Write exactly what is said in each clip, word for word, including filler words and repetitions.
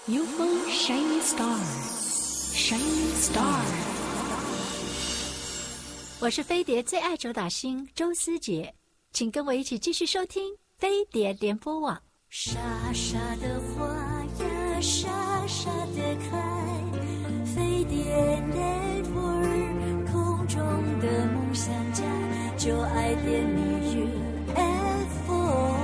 U F O Shining Star Shining Star， 我是飞碟最爱周打星周思杰，请跟我一起继续收听飞碟联播网。傻傻的花呀，傻傻的开，飞碟 Network 空中的梦想家，就爱点你 U F O。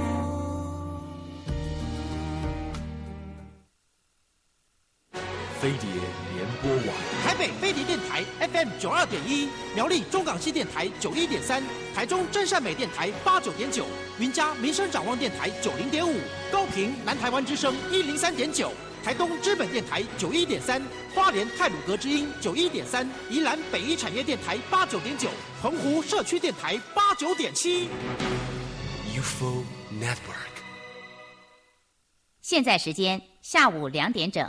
飞碟联播网， 台北飞碟电台 F M 九二点一，苗栗中港西电台九一点三，台中真善美电台八九点九，云嘉民生展望电台九零点五，高屏南台湾之声一零三点九，台东知本电台九一点三，花莲太鲁阁之音九一点三，宜兰北一产业电台八九点九，澎湖社区电台八九点七。 U F O Network。 现在时间下午两点整。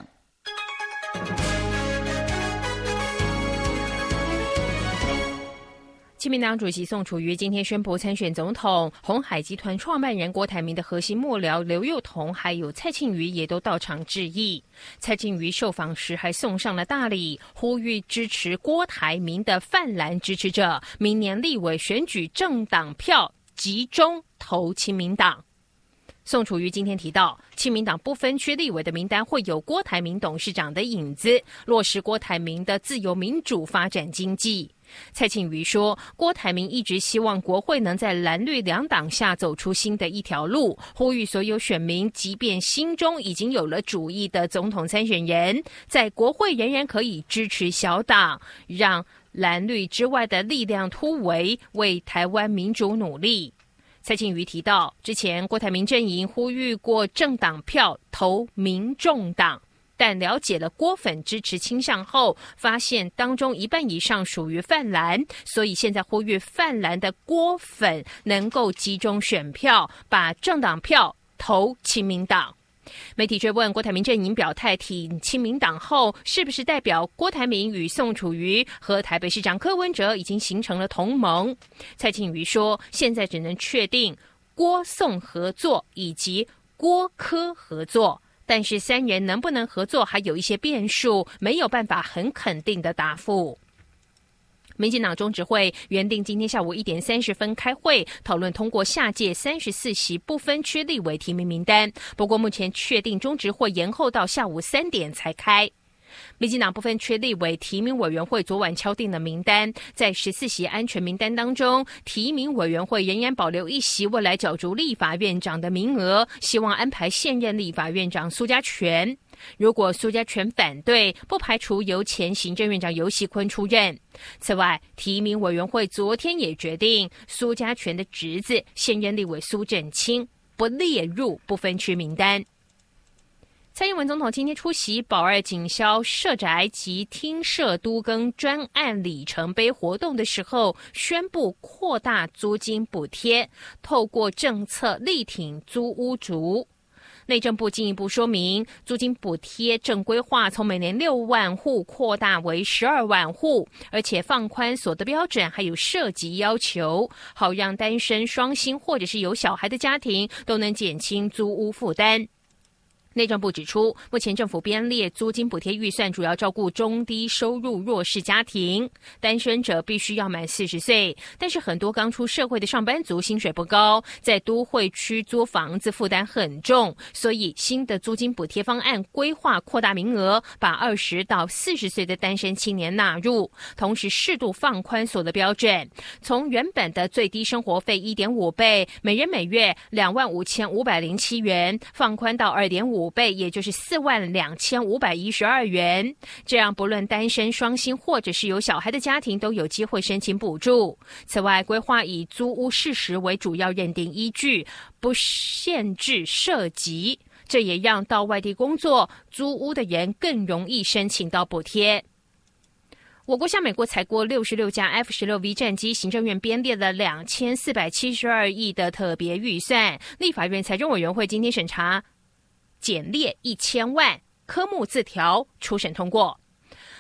亲民党主席宋楚瑜今天宣布参选总统，鸿海集团创办人郭台铭的核心幕僚刘宥彤还有蔡庆瑜也都到场致意。蔡庆瑜受访时还送上了大礼，呼吁支持郭台铭的泛蓝支持者，明年立委选举政党票集中投亲民党。宋楚瑜今天提到，亲民党不分区立委的名单会有郭台铭董事长的影子，落实郭台铭的自由民主发展经济。蔡庆瑜说，郭台铭一直希望国会能在蓝绿两党下走出新的一条路，呼吁所有选民，即便心中已经有了主意的总统参选人，在国会仍然可以支持小党，让蓝绿之外的力量突围，为台湾民主努力。蔡庆瑜提到，之前郭台铭阵营呼吁过政党票投民众党，但了解了郭粉支持倾向后，发现当中一半以上属于泛蓝，所以现在呼吁泛蓝的郭粉能够集中选票，把政党票投亲民党。媒体追问郭台铭阵营表态挺亲民党后，是不是代表郭台铭与宋楚瑜和台北市长柯文哲已经形成了同盟？蔡庆瑜说，现在只能确定郭宋合作以及郭柯合作，但是三人能不能合作还有一些变数，没有办法很肯定的答复。民进党中执会原定今天下午一点三十分开会，讨论通过下届三十四席不分区立委提名名单。不过目前确定中执会延后到下午三点才开。民进党不分区立委提名委员会昨晚敲定了名单，在十四席安全名单当中，提名委员会仍然保留一席未来角逐立法院长的名额，希望安排现任立法院长苏家全。如果苏家全反对，不排除由前行政院长游锡堃出任。此外，提名委员会昨天也决定，苏家全的侄子现任立委苏震清不列入不分区名单。蔡英文总统今天出席保二警消社宅及厅舍都更专案里程碑活动的时候，宣布扩大租金补贴，透过政策力挺租屋族。内政部进一步说明，租金补贴正规化从每年六万户扩大为十二万户，而且放宽所得标准，还有涉及要求，好让单身、双薪或者是有小孩的家庭都能减轻租屋负担。内政部指出，目前政府编列租金补贴预算主要照顾中低收入弱势家庭，单身者必须要满四十岁，但是很多刚出社会的上班族薪水不高，在都会区租房子负担很重，所以新的租金补贴方案规划扩大名额，把二十到四十岁的单身青年纳入，同时适度放宽所得标准，从原本的最低生活费 一点五倍，每人每月两万五千五百零七元，放宽到 二点五倍，也就是四万两千五百一十二元。这样不论单身、双薪或者是有小孩的家庭都有机会申请补助。此外，规划以租屋事实为主要认定依据，不限制涉及，这也让到外地工作租屋的人更容易申请到补贴。我国向美国采购六十六架 F 十六 V 战机，行政院编列了两千四百七十二亿的特别预算，立法院财政委员会今天审查减列一千万，科目自条初审通过。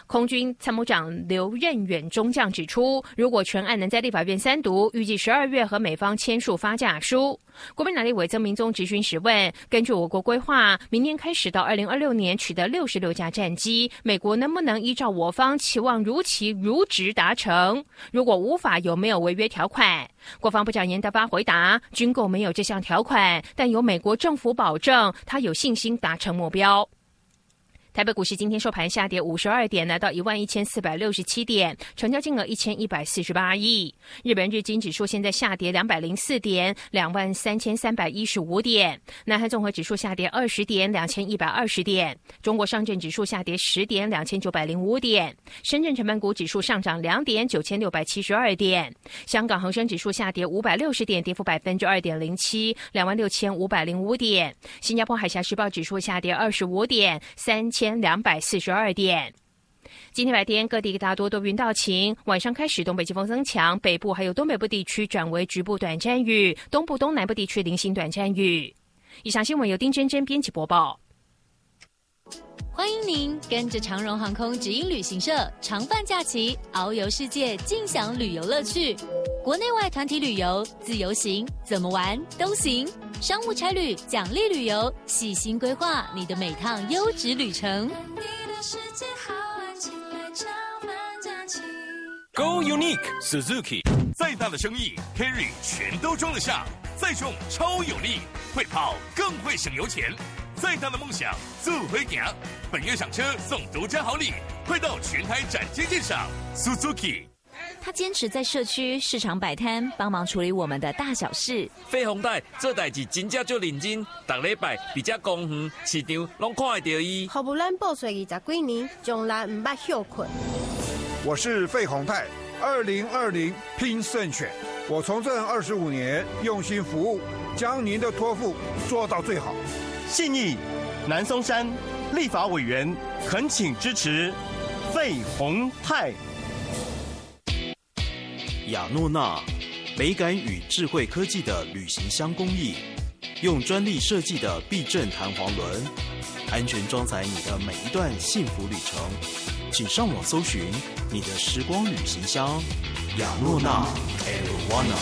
空军参谋长刘任远中将指出，如果全案能在立法院三读，预计十二月和美方签署发价书。国民党立委曾明宗质询时问，根据我国规划，明年开始到二零二六年取得六十六架战机，美国能不能依照我方期望如期如职达成？如果无法，有没有违约条款？国防部长严德发回答，军购没有这项条款，但由美国政府保证，他有信心达成目标。台北股市今天收盘下跌五十二点，来到一万一千四百六十七点，成交金额一千一百四十八亿。日本日经指数现在下跌两百零四点，两万三千三百一十五点。南韩综合指数下跌二十点，两千一百二十点。中国上证指数下跌十点，两千九百零五点。深圳成分股指数上涨两点，九千六百七十二点。香港恒生指数下跌五百六十点，跌幅百分之二点零七，两万六千五百零五点。新加坡海峡时报指数下跌二十五点，三千两百四十二点。今天白天各地大多多云到晴，晚上开始东北季风增强，北部还有东北部地区转为局部短暂雨，东部东南部地区零星短暂雨。以上新闻由丁真真编辑播报。 欢迎您跟着长荣航空直营旅行社长泛假期，遨游世界，尽享旅游乐趣。国内外团体旅游、自由行，怎么玩都行。商务差旅、奖励旅游，细心规划你的每趟优质旅程。 Go Unique Suzuki， 再大的生意 Carry 全都装得下，再重超有力，会跑更会省油钱。再大的梦想做回行，本月赏车送独家好礼，快到全台展间鉴赏 Suzuki。 他坚持在社区市场摆摊，帮忙处理我们的大小事。 费鸿泰做代志真正足认真，逐礼拜伫遮公园市场拢看会到伊。 服务咱报税二十几年，从来唔捌休困。 我是费鸿泰，二零二零拼胜选。我从政二十五年，用心服务，将您的托付做到最好。 信义南松山立法委员恳请支持费鸿泰。 雅诺娜，美感与智慧科技的旅行箱工艺，用专利设计的避震弹簧轮，安全装载你的每一段幸福旅程。请上网搜寻你的时光旅行箱，雅诺娜 Arowana。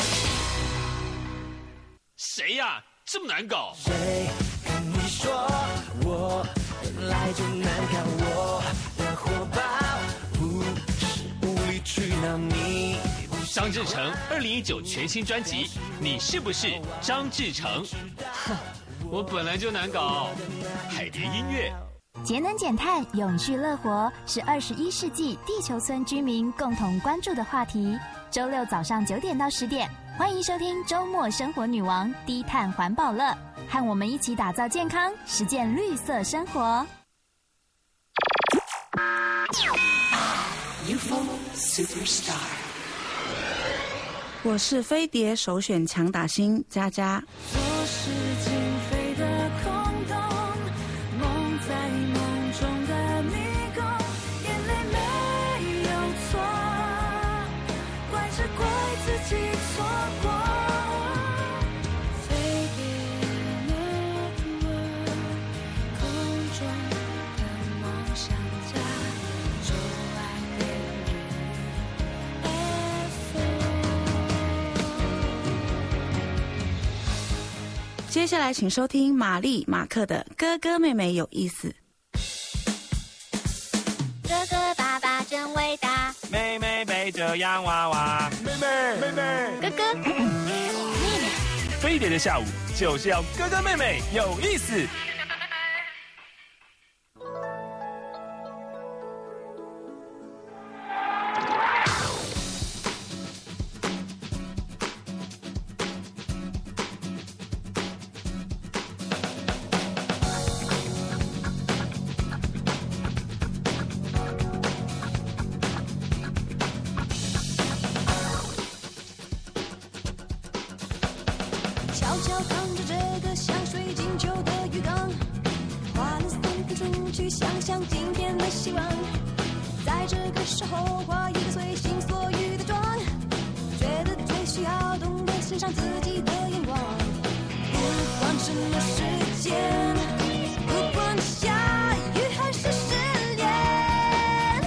谁呀、啊？这么难搞？ 谁跟你说我本来就难看？我的火爆不是无理取闹你。 张志成二零一九全新专辑，你是不是张志成？哼，我本来就难搞。海蝶音乐， 节能减碳、永续乐活是二十一世纪地球村居民共同关注的话题。周六早上九点到十点，欢迎收听周末生活女王低碳环保乐，和我们一起打造健康，实践绿色生活。 U F O Superstar。 我是飞碟首选强打星佳佳。 做事情飞得空洞，梦在梦中的迷宫，眼泪没有错，怪只怪自己错过。飞碟 Network， 空中的梦想家，就爱飞碟 F O。 接下来请收听玛丽马克的哥哥妹妹有意思。 哥哥爸爸真伟大， 妹妹背着洋娃娃， 妹妹妹妹， 哥哥妹妹。 飞碟的下午就是要哥哥妹妹有意思。 悄悄扛着这个像水晶球的鱼缸，花了三分钟去想象今天的希望，在这个时候画一个随心所欲的妆，觉得最需要懂得欣赏自己的眼光，不管什么时间，不管下雨还是失恋，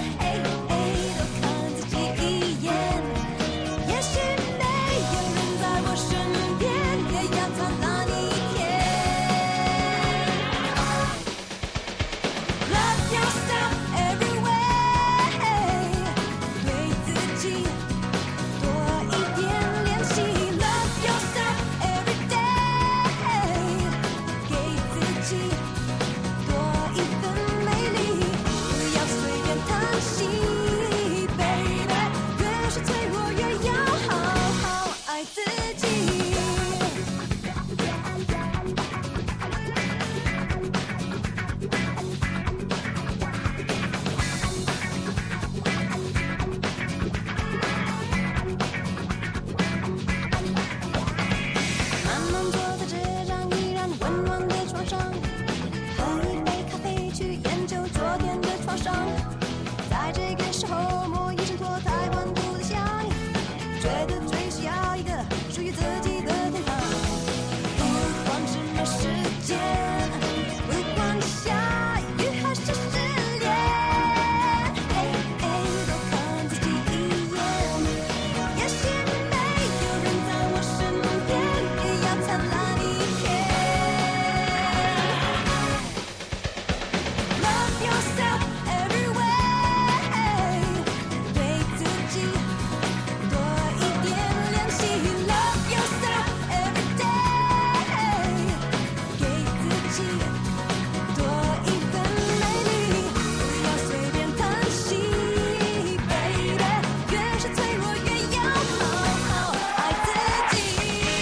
去研究昨天的创伤。在这个时候，莫一挣脱太顽固的想，觉得最需要一个属于自己的天堂。不管什么时间，不管下雨还是失恋，哎哎，多看自己一眼。也许没有人在我身边，也要灿烂一天。Love yourself everywhere， 对自己多一点练习。Love yourself every day， 给自己多一份美丽。不要随便叹息 ，baby， 越是脆弱越要好好爱自己。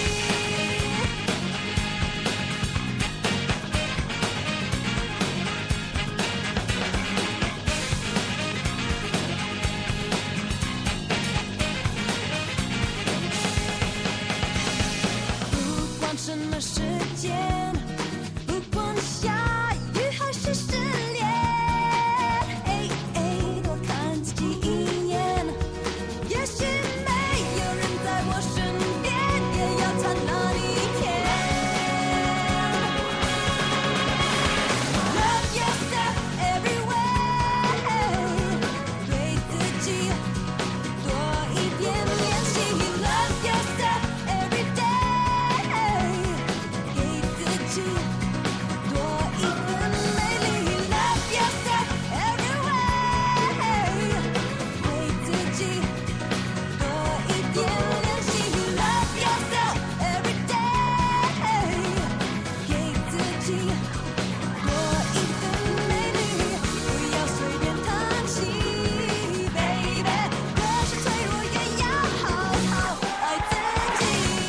不管什么时间，不管下雨还是失恋，哎哎，多看自己一眼。也许没有人在我身边，也要灿烂一天。Love yourself everywhere， 对自己多一点练习。Love yourself every day， 给自己多一份美丽。Love yourself everywhere， 对自己多一点练习。Love yourself every day， 给自己多一份美丽。不要随便叹息 ，baby， 越是脆弱越要好好爱自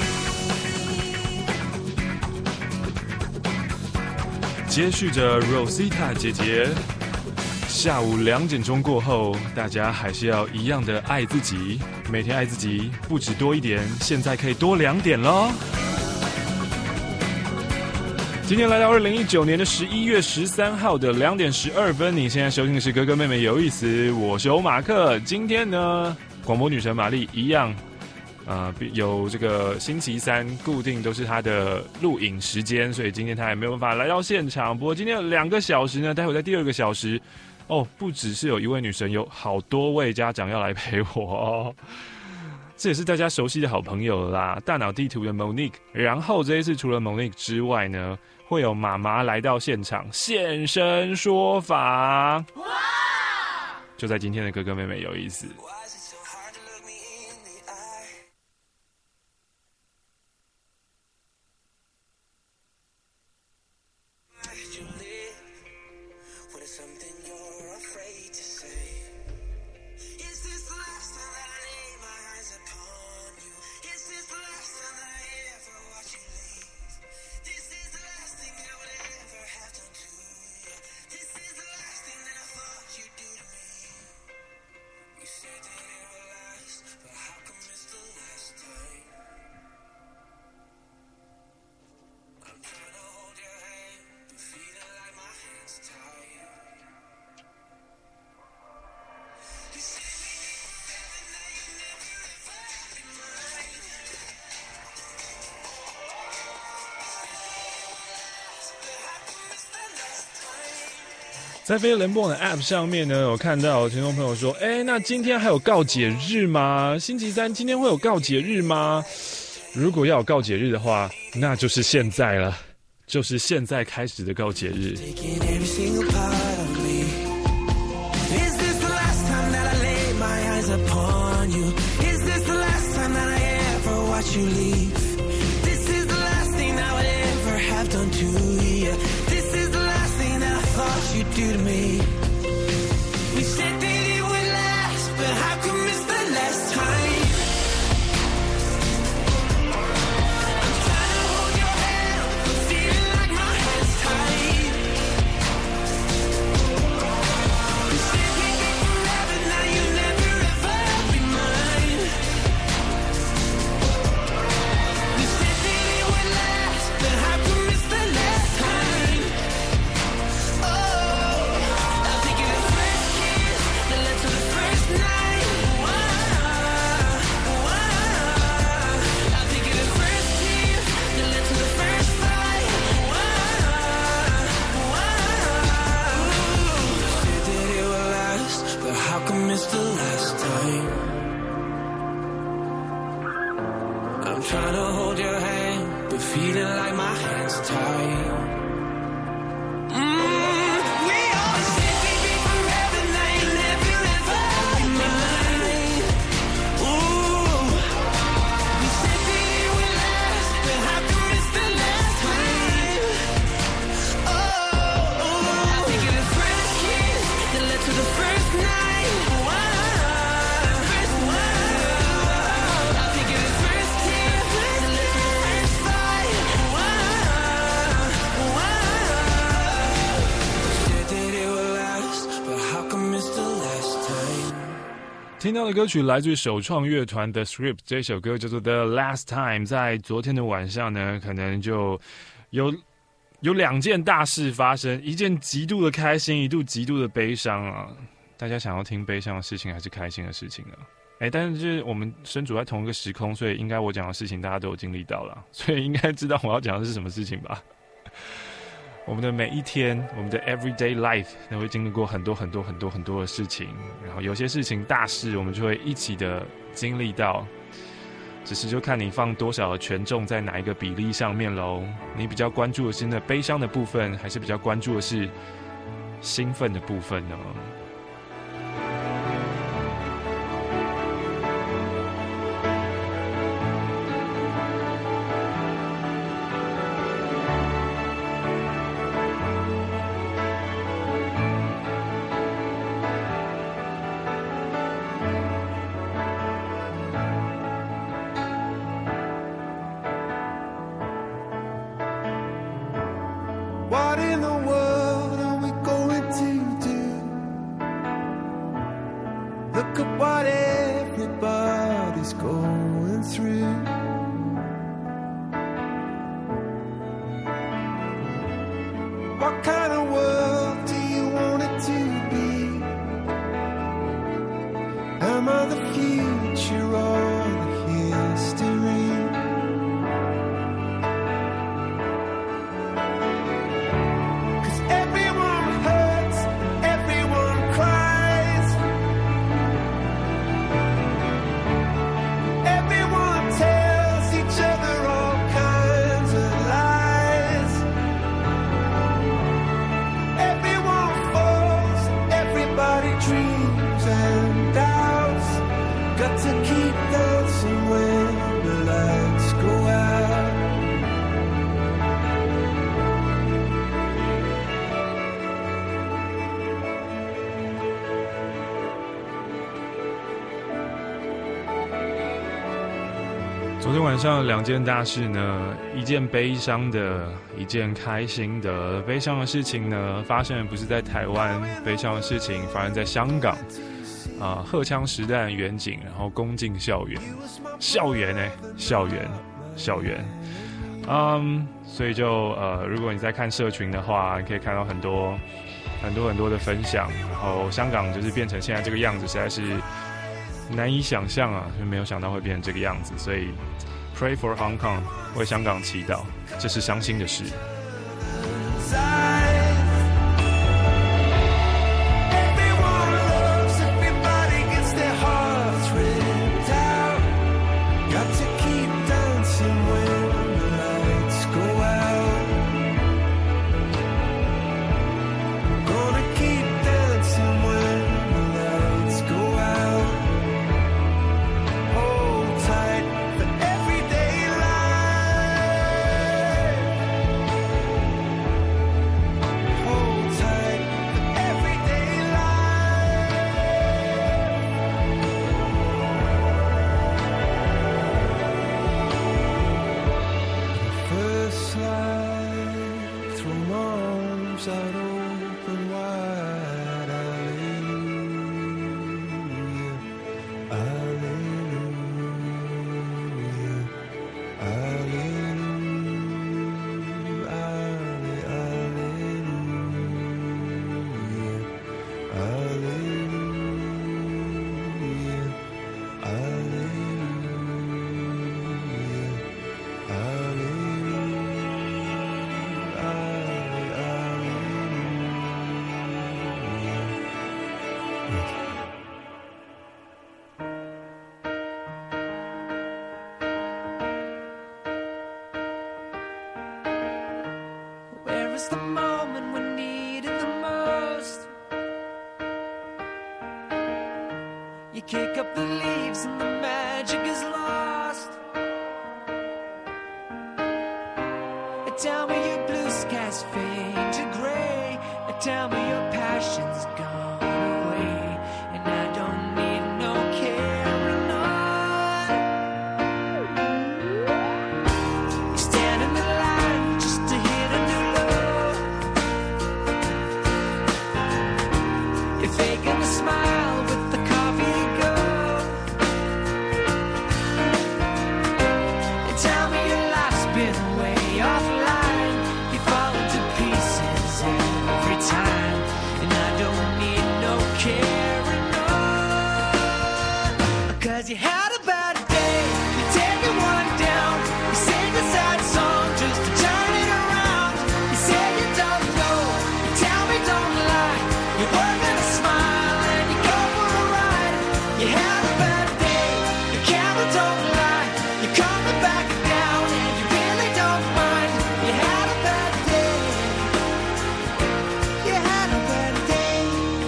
己。 接续着 Rosita 姐姐，下午两点钟过后，大家还是要一样的爱自己，每天爱自己，不止多一点，现在可以多两点咯。今天来到二零一九年的十一月十三号的两点十二分，你现在收听的是哥哥妹妹有意思，我是欧马克。今天呢，广播女神玛丽一样。呃，有这个星期三固定都是他的录影时间，所以今天他也没有办法来到现场。不过今天有两个小时呢，待会在第二个小时，哦，不只是有一位女神，有好多位家长要来陪我哦。这也是大家熟悉的好朋友啦，大脑地图的 Monique。然后这一次除了 Monique 之外呢，会有妈妈来到现场现身说法。哇！就在今天的哥哥妹妹有意思。在飞联播的 App 上面呢，有看到听众朋友说，哎，那今天还有告解日吗？星期三今天会有告解日吗？如果要有告解日的话，那就是现在了，就是现在开始的告解日。You do to me. We said that it would last, but how come it's the last time? I'm trying to hold your hand, I'm feeling like my hands tight. You said we'd be forever, now you'll never ever be mine. We said that it would last, but how come it's the last time? Oh feeling like my hands tied. 听到的歌曲来自于首创乐团的 Script， 这首歌叫做 The Last Time。 在昨天的晚上呢，可能就有有两件大事发生，一件极度的开心，一度极度的悲伤啊。大家想要听悲伤的事情还是开心的事情啊？哎，但是就是我们身处在同一个时空，所以应该我讲的事情大家都有经历到了，所以应该知道我要讲的是什么事情吧。我们的每一天，我们的 everyday life 都会经历过很多很多很多很多的事情，然后有些事情大事我们就会一起的经历到，只是就看你放多少的权重在哪一个比例上面咯。你比较关注的是那悲伤的部分，还是比较关注的是兴奋的部分呢？ What in the world are we going to do? Look at what everybody's going through. What kind of world do you want it to be? Am I the future or the history? To keep dancing when the lights go out. 昨天晚上两件大事呢，一件悲伤的，一件开心的。悲伤的事情呢，发生的不是在台湾，悲伤的事情发生在香港。啊、呃，荷枪实弹远景，然后攻进校园，校园哎，校园，校园，嗯，所以就呃，如果你在看社群的话，你可以看到很多很多很多的分享，然后香港就是变成现在这个样子，实在是难以想象啊，就没有想到会变成这个样子，所以 Pray for Hong Kong， 为香港祈祷，这是伤心的事。 kick up the leaves and the magic is lost. Tell me your blue skies fade to gray. Tell me your passion's gone away, and I don't need no carrying on. You stand in the line just to hit a new low. You're faking a smile with the coffee to go. And tell me your life's been way offline. You fall into pieces every time, and I don't need no carrying on. Cause you had a bad day, you take it one down. You sing a sad song just to turn it around. You say you don't know, you tell me don't lie. You're working a smile and you go for a ride. You had a bad day, the camera don't lie. You're coming back down and you really don't mind. You had a bad day, you had a bad day.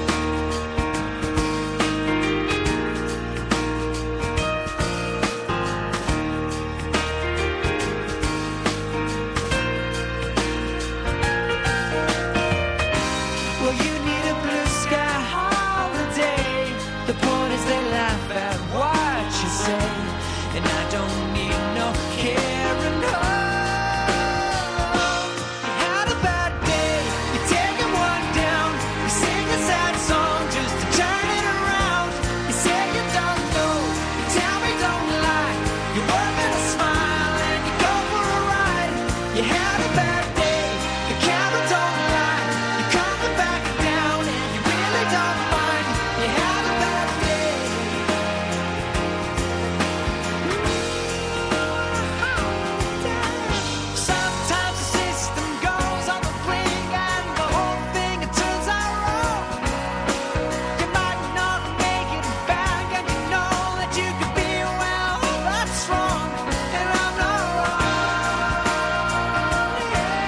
Well, you need a blue sky holiday. The point is they laugh at what you say, and I don't need no carrying on. You had a bad day, you take it one down. You sing a sad song just to turn it around. You say you don't know, you tell me don't lie. You're working a smile and you go for a ride. You had a bad day, the camera don't lie. You're coming back down and you really don't mind. You had a bad day. Sometimes the system goes on the blink and the whole thing it turns out wrong. You might not make it back and you know that you could be, well, that's wrong, and I'm not wrong.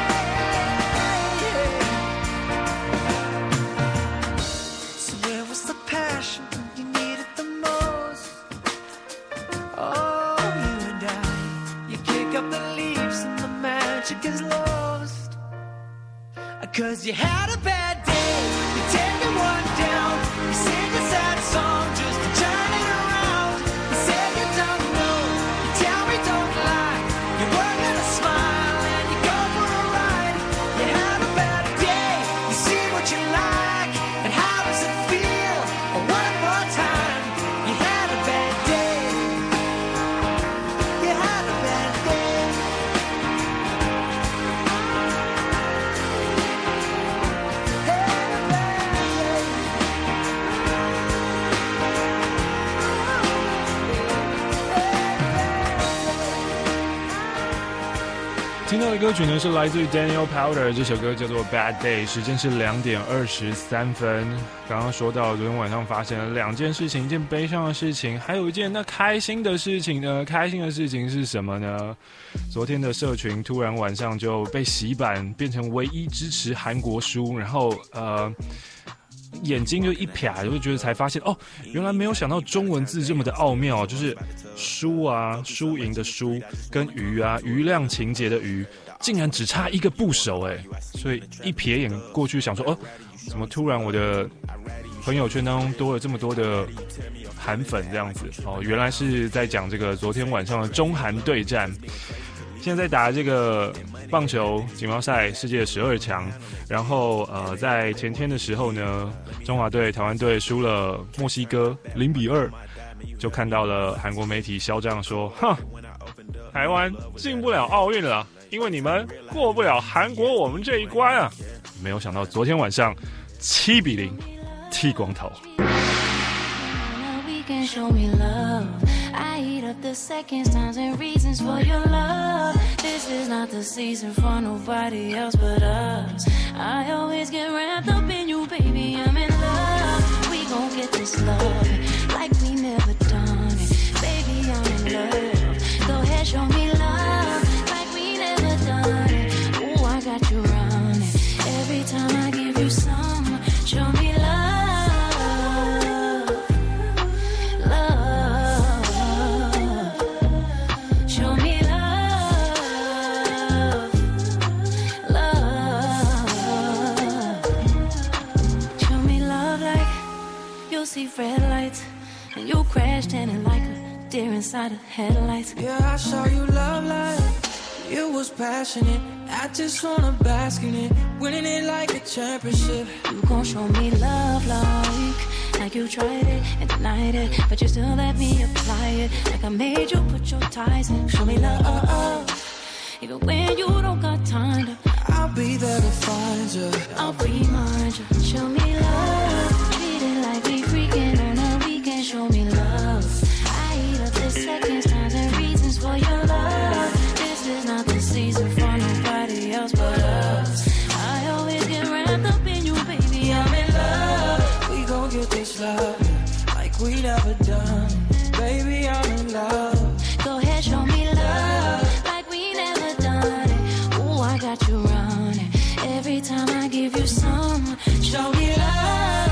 So where was the passion when you needed the most? Oh, you and I, you kick up the leaves and the magic is lost. Cause you had a bad day, you take it one down. You sing a sad song just to turn it around. You say you don't know, you tell me don't lie. You're working a smile and you go for a ride. You had a bad day, you see what you like, and how does it feel? Oh, one more time, you had a bad day. You had a bad day. Had a bad day. 听到的歌曲呢是来自于 Daniel Powder， 这首歌叫做 Bad Day， 时间是两点二十三分。刚刚说到昨天晚上发生了两件事情，一件悲伤的事情，还有一件那开心的事情呢。开心的事情是什么呢？昨天的社群突然晚上就被洗版，变成唯一支持韩国输，然后呃。眼睛就一瞟，就觉得才发现哦，原来没有想到中文字这么的奥妙，就是输啊，输赢的输跟鱼啊，余量情节的鱼，竟然只差一个部首哎，所以一瞥眼过去想说哦，怎么突然我的朋友圈当中多了这么多的韩粉这样子哦，原来是在讲这个昨天晚上的中韩对战。现在在打这个棒球锦标赛世界十二强，然后呃，在前天的时候呢，中华队、台湾队输了墨西哥零比二，就看到了韩国媒体嚣张说：“哼，台湾进不了奥运了，因为你们过不了韩国我们这一关啊！”没有想到昨天晚上七比零剃光头。 Can show me love. I eat up the seconds, times, and reasons for your love. This is not the season for nobody else but us. I always get wrapped up in you, baby. I'm in love. We gon' get this love like we never done it. Baby, I'm in love. Go ahead, show me love like we never done it. Ooh, I got you running. Every time I give you some, show me love. see red lights, and you crashed in it like a deer inside the headlights. Yeah, I saw you love life. You was passionate. I just wanna bask in it, winning it like a championship. You gon' show me love like, like you tried it and denied it, but you still let me apply it. Like I made you put your ties in. Show me love, even when you don't got time to. I'll be there to find you. I'll remind you. Show me love, treat it like we freaking on a weekend. Show me love. I eat up the seconds, times, and reasons for your love. This is not the season for nobody else but us. I always get wrapped up in you, baby. I'm in love. We gon' get this love like we never done. Baby, I'm in love. Go ahead, show me love like we never done it. Ooh, I got you running every time I give you some. Show me love.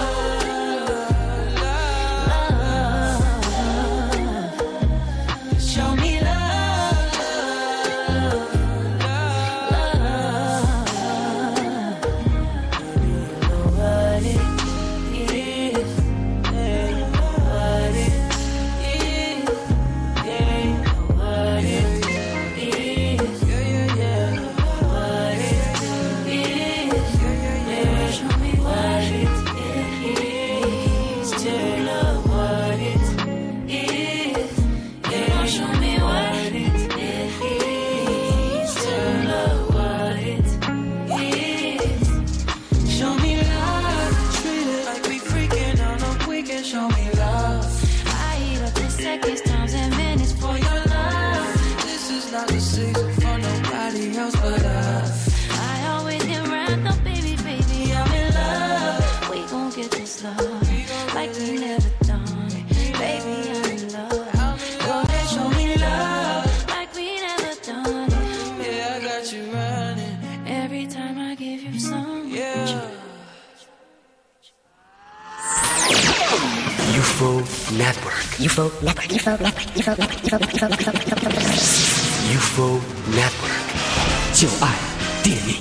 U F O Network, U F O Network, U F O Network, U F O Network, U F O Network, U F O Network， 就爱电影。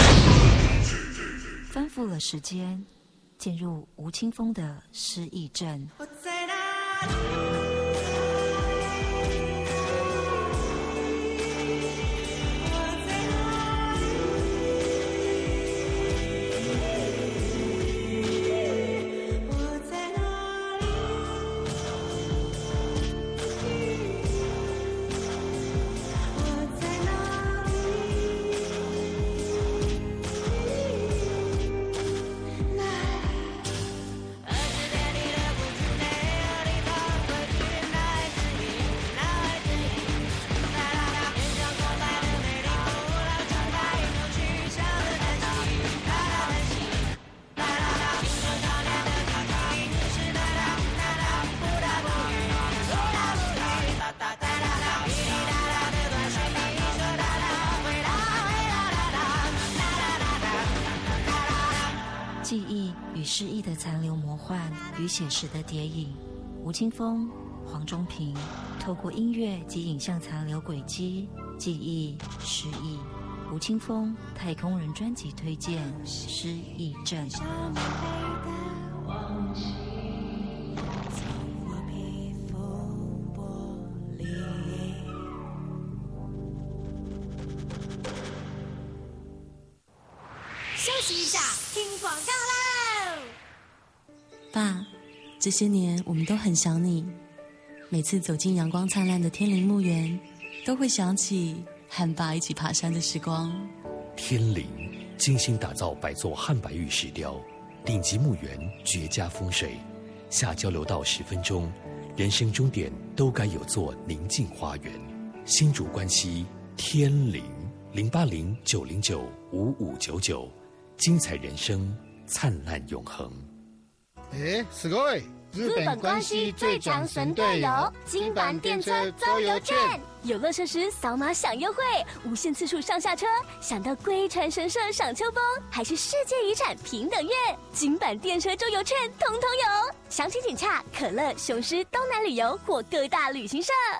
吩咐了时间，进入吴青峰的失忆症。 我在哪里？ 记忆与失忆的残留魔幻与写实的叠影，吴青峰、黄中平透过音乐及影像残留轨迹，记忆、失忆。吴青峰太空人专辑推荐《失忆症》。 休息一下，听广告喽！ 爸，这些年我们都很想你。每次走进阳光灿烂的天林墓园，都会想起和爸一起爬山的时光。 天林精心打造百座汉白玉石雕，顶级墓园，绝佳风水。下交流道十分钟，人生终点都该有座宁静花园。新竹关西天林零八零九零九五五九九。精彩人生，灿烂永恒。 哎，すごい！日本关西最强神队友金版电车周游券， 游乐设施扫码享优惠，无限次数上下车，想到龟船神社赏秋风，还是世界遗产平等院，金版电车周游券通通有。详情请洽可乐、雄狮、东南旅游或各大旅行社。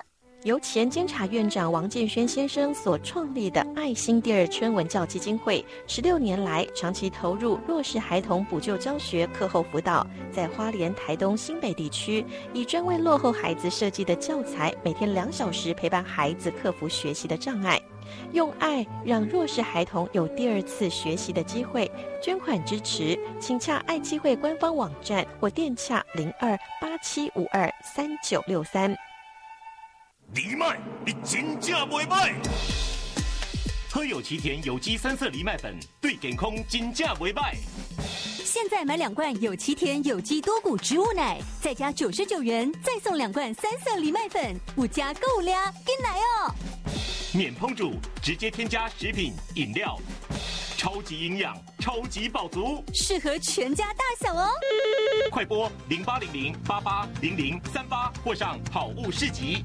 由前监察院长王建轩先生所创立的爱心第二春文教基金会，十六年来长期投入弱势孩童补救教学、课后辅导，在花莲、台东、新北地区，以专为落后孩子设计的教材，每天两小时陪伴孩子克服学习的障碍。用爱让弱势孩童有第二次学习的机会，捐款支持，请洽爱基会官方网站或电洽零二八七五二三九六三。 藜麦，你真正袂歹。 喝有其田有机三色藜麦粉，对健康真正袂歹。 现在买两罐有其田有机多谷植物奶，再加九十九元，再送两罐三色藜麦粉，五加购俩，跟来哦！ 免烹煮，直接添加食品饮料，超级营养，超级饱足， 适合全家大小哦！ 快拨零八零零八八零零三八，或上好物市集。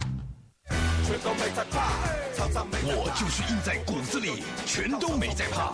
我就是印在骨子里，全都没在怕。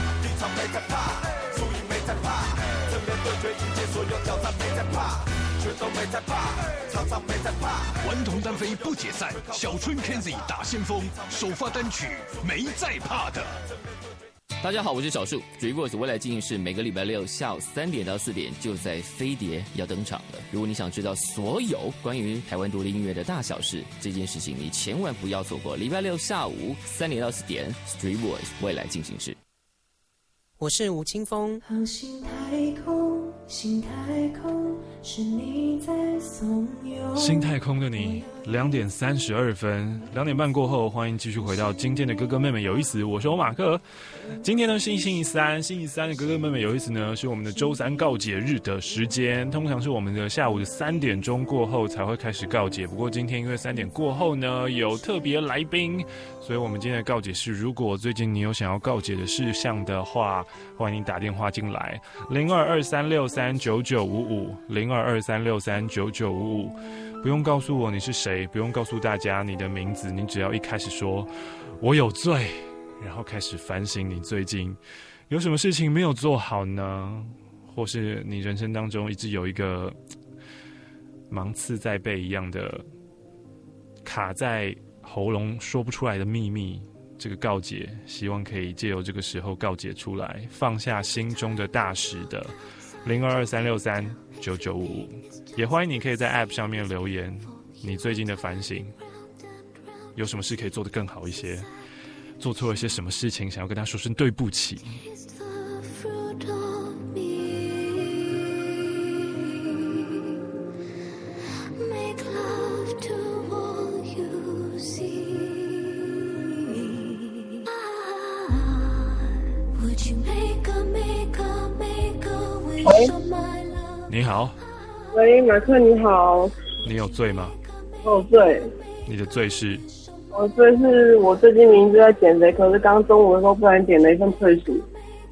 顽童单飞不解散，小春 Kenzie 打先锋，首发单曲没在怕的。 大家好，我是小树 ，DreamWorks 未来进行式每个礼拜六下午三点到四点就在飞碟要登场了。如果你想知道所有关于台湾独立音乐的大小事，这件事情你千万不要错过。礼拜六下午三点到四点 ，DreamWorks 未来进行式。 我是吴青峰。 航行太空，新太空，是你在怂恿。 新太空的你，两点三十二分，两点半过后，欢迎继续回到今天的哥哥妹妹有意思。我是欧马克。今天呢是星期三，星期三的哥哥妹妹有意思呢，是我们的周三告解日的时间。通常是我们的下午的三点钟过后才会开始告解，不过今天因为三点过后呢有特别来宾，所以我们今天的告解是，如果最近你有想要告解的事项的话，欢迎你打电话进来，零二二三六三九九五五，零二二三六三九九五五。不用告诉我你是谁，不用告诉大家你的名字，你只要一开始说我有罪，然后开始反省你最近有什么事情没有做好呢？或是你人生当中一直有一个芒刺在背一样的卡在喉咙说不出来的秘密，这个告解希望可以借由这个时候告解出来，放下心中的大石的零二二三六三九九五五。也欢迎你可以在 App 上面留言，你最近的反省，有什么事可以做得更好一些，做错了些什么事情，想要跟他说声对不起。你好。 喂，马克你好。 你有罪吗？ 我有罪。 你的罪是？ 我罪是我最近明明就在减肥，可是刚中午的时候不然点了一份退薯。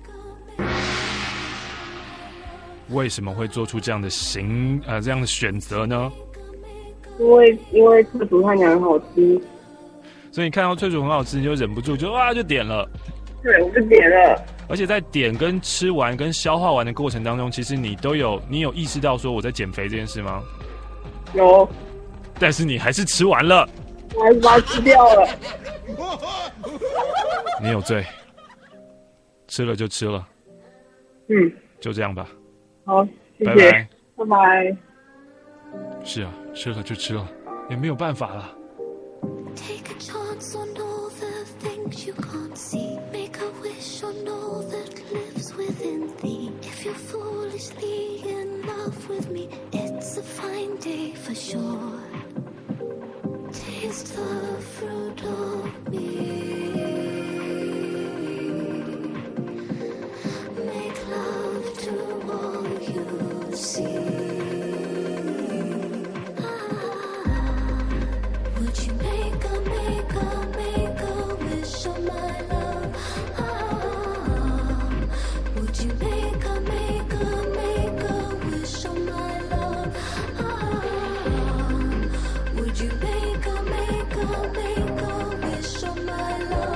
为什么会做出这样的行呃这样的选择呢？ 因为因为退薯太娘很好吃。 所以你看到退薯很好吃，你就忍不住就哇就点了。 对，我就点了。 而且在点跟吃完跟消化完的过程当中，其实你都有你有意识到说我在减肥这件事吗？ 有。 但是你还是吃完了。 我还是把它吃掉了。 你有罪。吃了就吃了。 嗯。 就这样吧。 好，谢谢。 拜拜。 拜拜。 是啊，吃了就吃了，也没有办法了。 Take a chance on all the things you can't see. Make a wish on all that lives within thee. If you're foolishly in love with me, it's a fine day for sure. Taste the fruit of me. Make love to all you see. Would you make a, make a, make a wish on my love?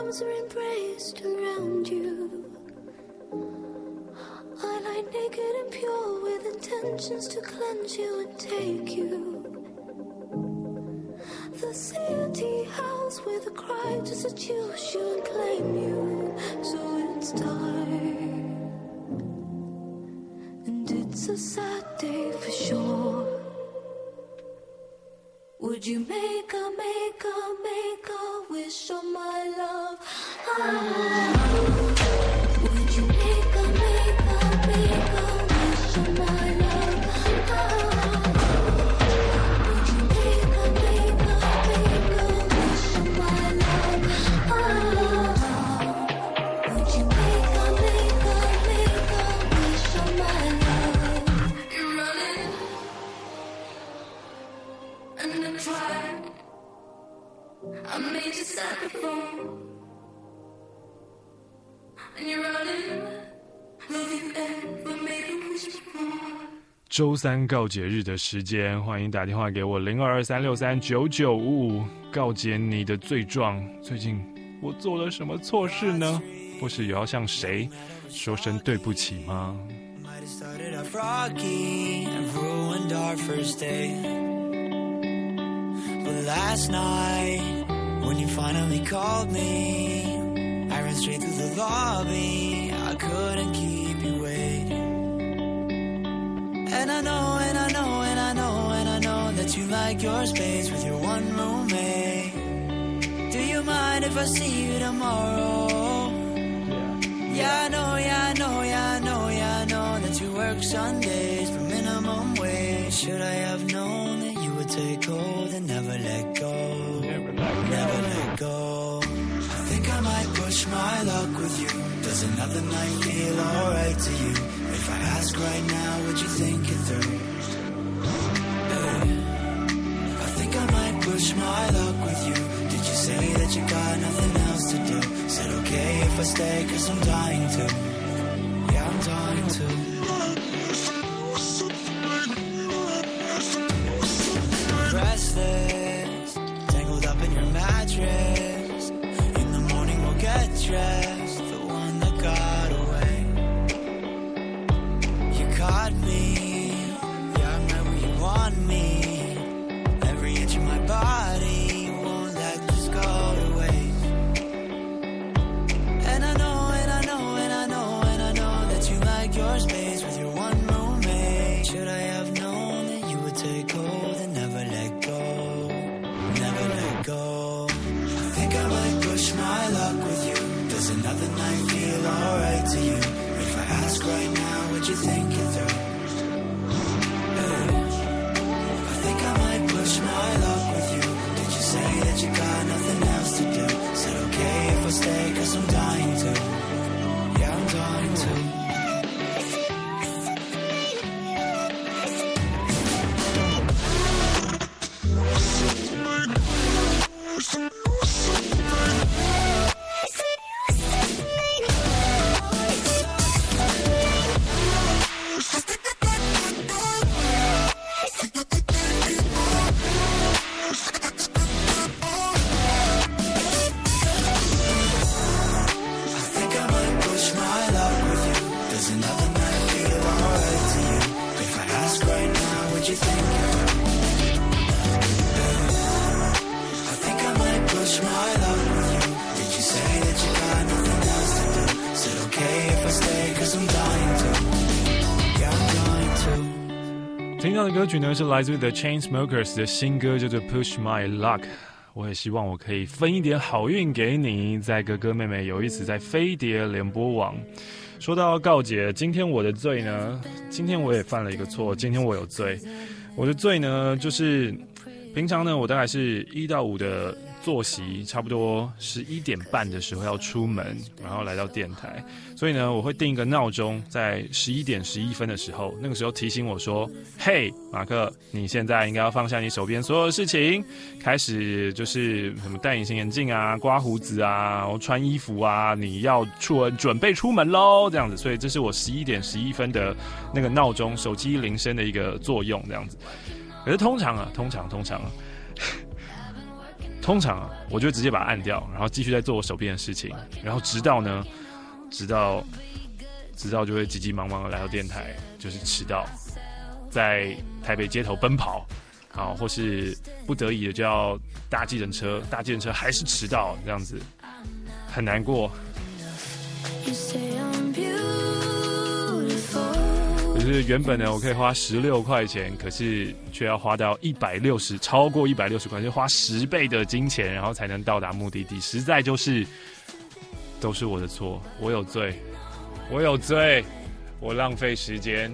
arms are embraced around you. I lie naked and pure with intentions to cleanse you and take you. The city house with a cry to seduce you and claim you. So it's time, and it's a sad day for sure. Would you make a, make a, make a wish on my love? Ah. Would you make a, make a, make a wish on my love? Ah. Would you make a, make a, make a wish on my love? Ah. Would you make a, make a, make a wish on my love? You're running and I'm trying. I made you sacrifice, and you're running. Love you ever made a wish before. 周三告解日的时间，欢迎打电话给我零二二三六三九九五五，告解你的罪状。最近我做了什么错事呢？或是有要向谁说声对不起吗？ Started off rocky and ruined our first day. But last night, when you finally called me, I ran straight through the lobby. I couldn't keep you waiting. And I know, and I know, and I know, and I know that you like your space with your one roommate. Do you mind if I see you tomorrow? Yeah, I know, yeah, I know, yeah, I know, yeah, I know that you work Sundays for minimum wage. Should I have known that you would take hold and never let go? Never let go. Never let go. I think I might push my luck with you. Does another night feel alright to you? If I ask right now, would you think it through? Hey, I think I might push my luck with you. Did you say that you got nothing else to do? Said okay if I stay, cause I'm dying to. Yeah, I'm dying to. Restless, tangled up in your mattress. In the morning we'll get dressed, the one that got away. You caught me, yeah, I'm right where you want me. Every inch of my body won't let this go to waste. And I know, and I know, and I know, and I know that you like your space with your one roommate. Should I have known that you would take hold and never let go? Never let go. I think I might push my luck with you. Does another night feel alright to you? If I ask right now, would you think it through? Hey, I think I might push my luck with you. Did you say that you got nothing else to do? Said okay if I stay, cause I'm dying to. Yeah, I'm dying to. 听到的歌曲呢是来自 The Chainsmokers 的新歌，叫做 Push My Luck。我也希望我可以分一点好运给你，在哥哥妹妹有意思在飞碟联播网。说到告解，今天我的罪呢，今天我也犯了一个错，今天我有罪。我的罪呢，就是平常呢，我大概是一到五的作息，差不多十一点半的时候要出门，然后来到电台。所以呢，我会定一个闹钟，在十一点十一分的时候，那个时候提醒我说：“嘿，马克，你现在应该要放下你手边所有的事情，开始就是什么戴隐形眼镜啊、刮胡子啊、然后穿衣服啊，你要出准备出门喽。”这样子，所以这是我十一点十一分的那个闹钟手机铃声的一个作用，这样子。可是通常啊，通常通常啊。 通常啊，我就会直接把它按掉，然后继续在做我手边的事情，然后直到呢，直到直到就会急急忙忙的来到电台，就是迟到，在台北街头奔跑，好，或是不得已的就要搭计程车，搭计程车还是迟到，这样子很难过。就是原本呢，我可以花十六块钱，可是却要花到一百六十，超过一百六十块，就花十倍的金钱，然后才能到达目的地。实在就是都是我的错，我有罪，我有罪，我浪费时间。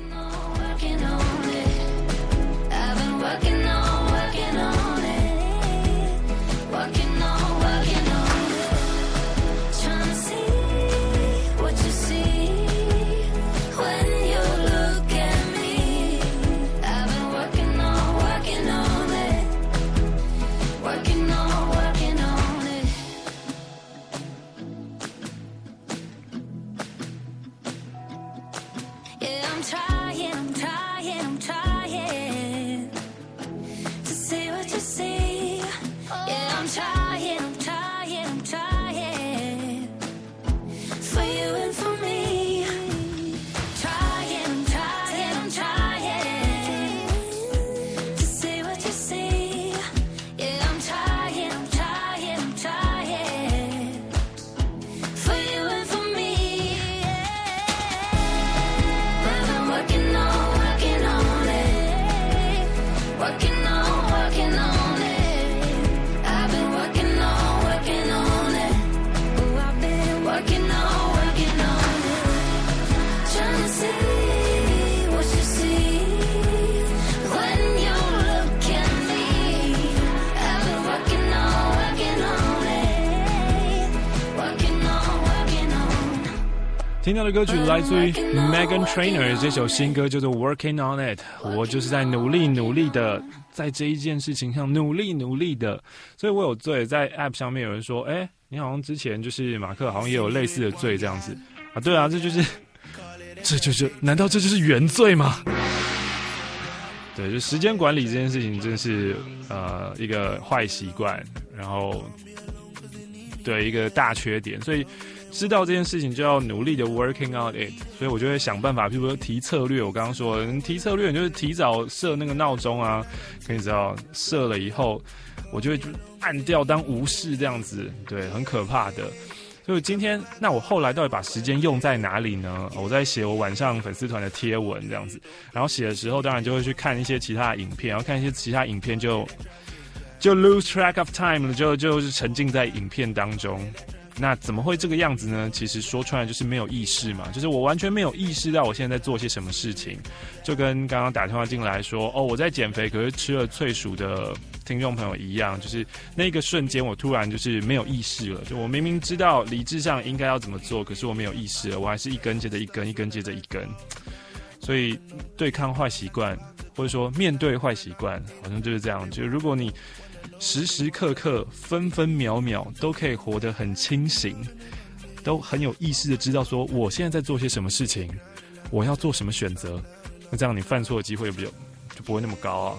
听到的歌曲来自于 Meghan Trainor， 这首新歌叫做 Working on It， 我就是在努力努力的在这一件事情上努力努力的，所以我有罪。在 App 上面有人说，哎、欸，你好像之前就是马克好像也有类似的罪这样子啊？对啊，这就是这就是难道这就是原罪吗？对，就时间管理这件事情真是呃一个坏习惯，然后对一个大缺点，所以知道这件事情就要努力的 working on it， 所以我就会想办法，譬如说提策略。我刚刚说的提策略，你就是提早设那个闹钟啊，可以知道设了以后，我就会按掉当无视这样子，对，很可怕的。所以今天，那我后来到底把时间用在哪里呢？我在写我晚上粉丝团的贴文这样子，然后写的时候，当然就会去看一些其他的影片，然后看一些其他影片就就 lose track of time 了，就就是沉浸在影片当中。那怎么会这个样子呢？其实说穿了就是没有意识嘛，就是我完全没有意识到我现在在做些什么事情，就跟刚刚打电话进来说，哦，我在减肥，可是吃了脆薯的听众朋友一样，就是那个瞬间我突然就是没有意识了，就我明明知道理智上应该要怎么做，可是我没有意识了，我还是一根接着一根，一根接着一根。所以对抗坏习惯，或者说面对坏习惯，好像就是这样，就是如果你时时刻刻分分秒秒都可以活得很清醒，都很有意识的知道说我现在在做些什么事情，我要做什么选择，那这样你犯错的机会就比较就不会那么高啊。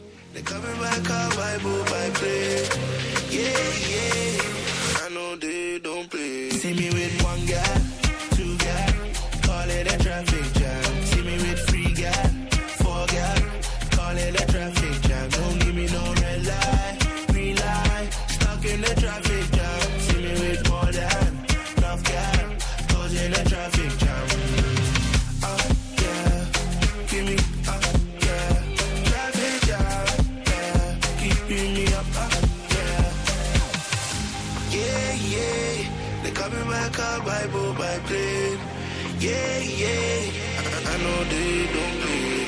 Yeah, yeah, I know they don't play.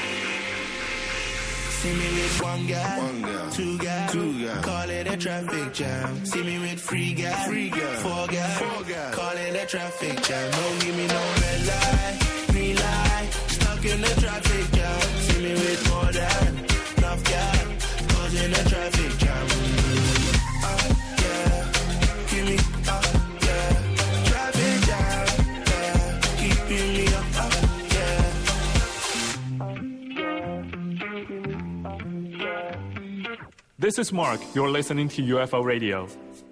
See me with one guy, one girl, two guys, two guys, call it a traffic jam. See me with three guys, three guys, four guys, four guys, call it a traffic jam. Don't give me no red light, green light, stuck in the traffic jam. See me with more than enough guys, causing a traffic jam. Uh, yeah, give me up. This is Mark. You're listening to U F O Radio.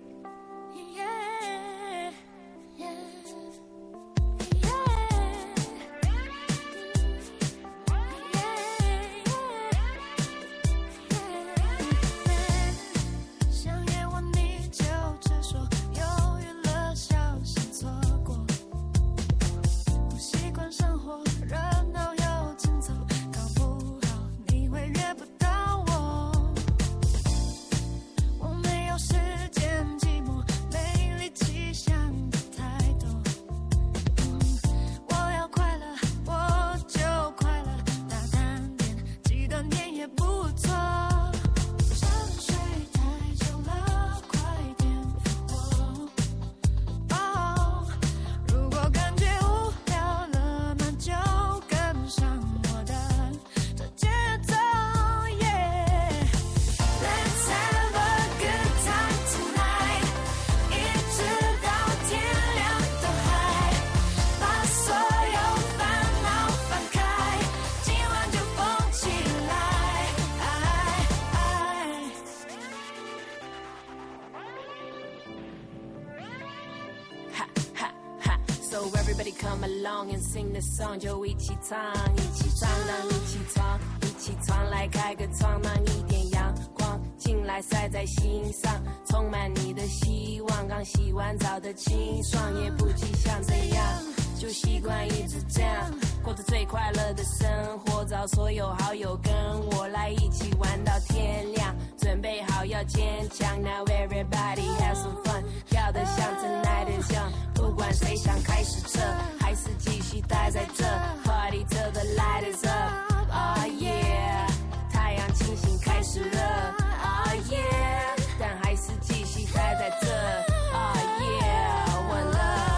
Come along and sing the song， 就一起唱，一起唱，让你起床，一起床来开个窗，让一点阳光进来晒在心上，充满你的希望。刚洗完澡的清爽，也不急像这样，就习惯一直这样，过着最快乐的生活。找所有好友跟我来一起玩到天亮，准备好要坚强。Now everybody have some fun， 跳得像 tonight is young， 不管谁想开始撤，还是继续待在这 ，Party till the light is up。Oh yeah， 太阳清醒开始热。Oh yeah， 但还是继续待在这。Oh yeah，One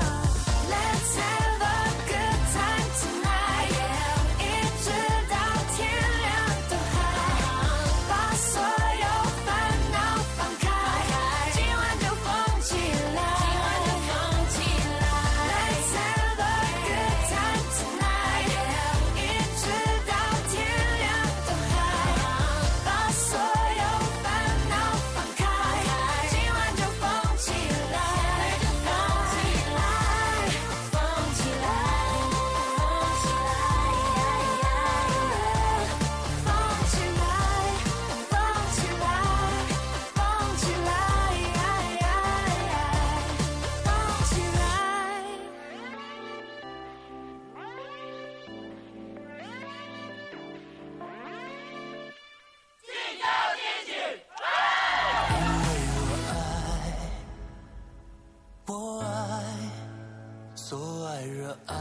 love。Let's have a good time tonight， 一直到天亮都嗨，把所有烦恼放开，今晚就疯起来，今晚就疯起来。Let's have a good time tonight， 一直到天亮都嗨，把所有烦恼放开，今晚就疯起来，疯起来，疯起来，疯起来，疯起来，疯起来，疯起来，疯起我爱，所爱热爱，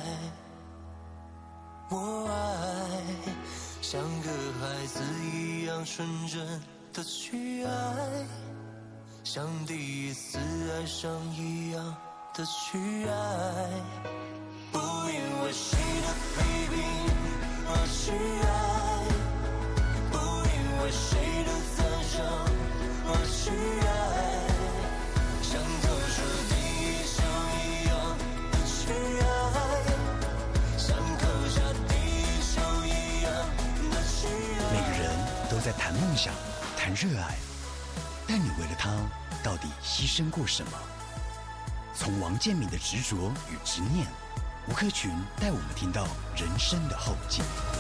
我爱，像个孩子一样纯真的去爱，像第一次爱上一样的去爱，不因为谁的批评而去爱，不因为谁的赞赏而去爱。像投射地球一样的去爱，像刻下地球一样的去爱。 每个人都在谈梦想，谈热爱，但你为了他到底牺牲过什么？从王建民的执着与执念，吴克群带我们听到人生的后劲。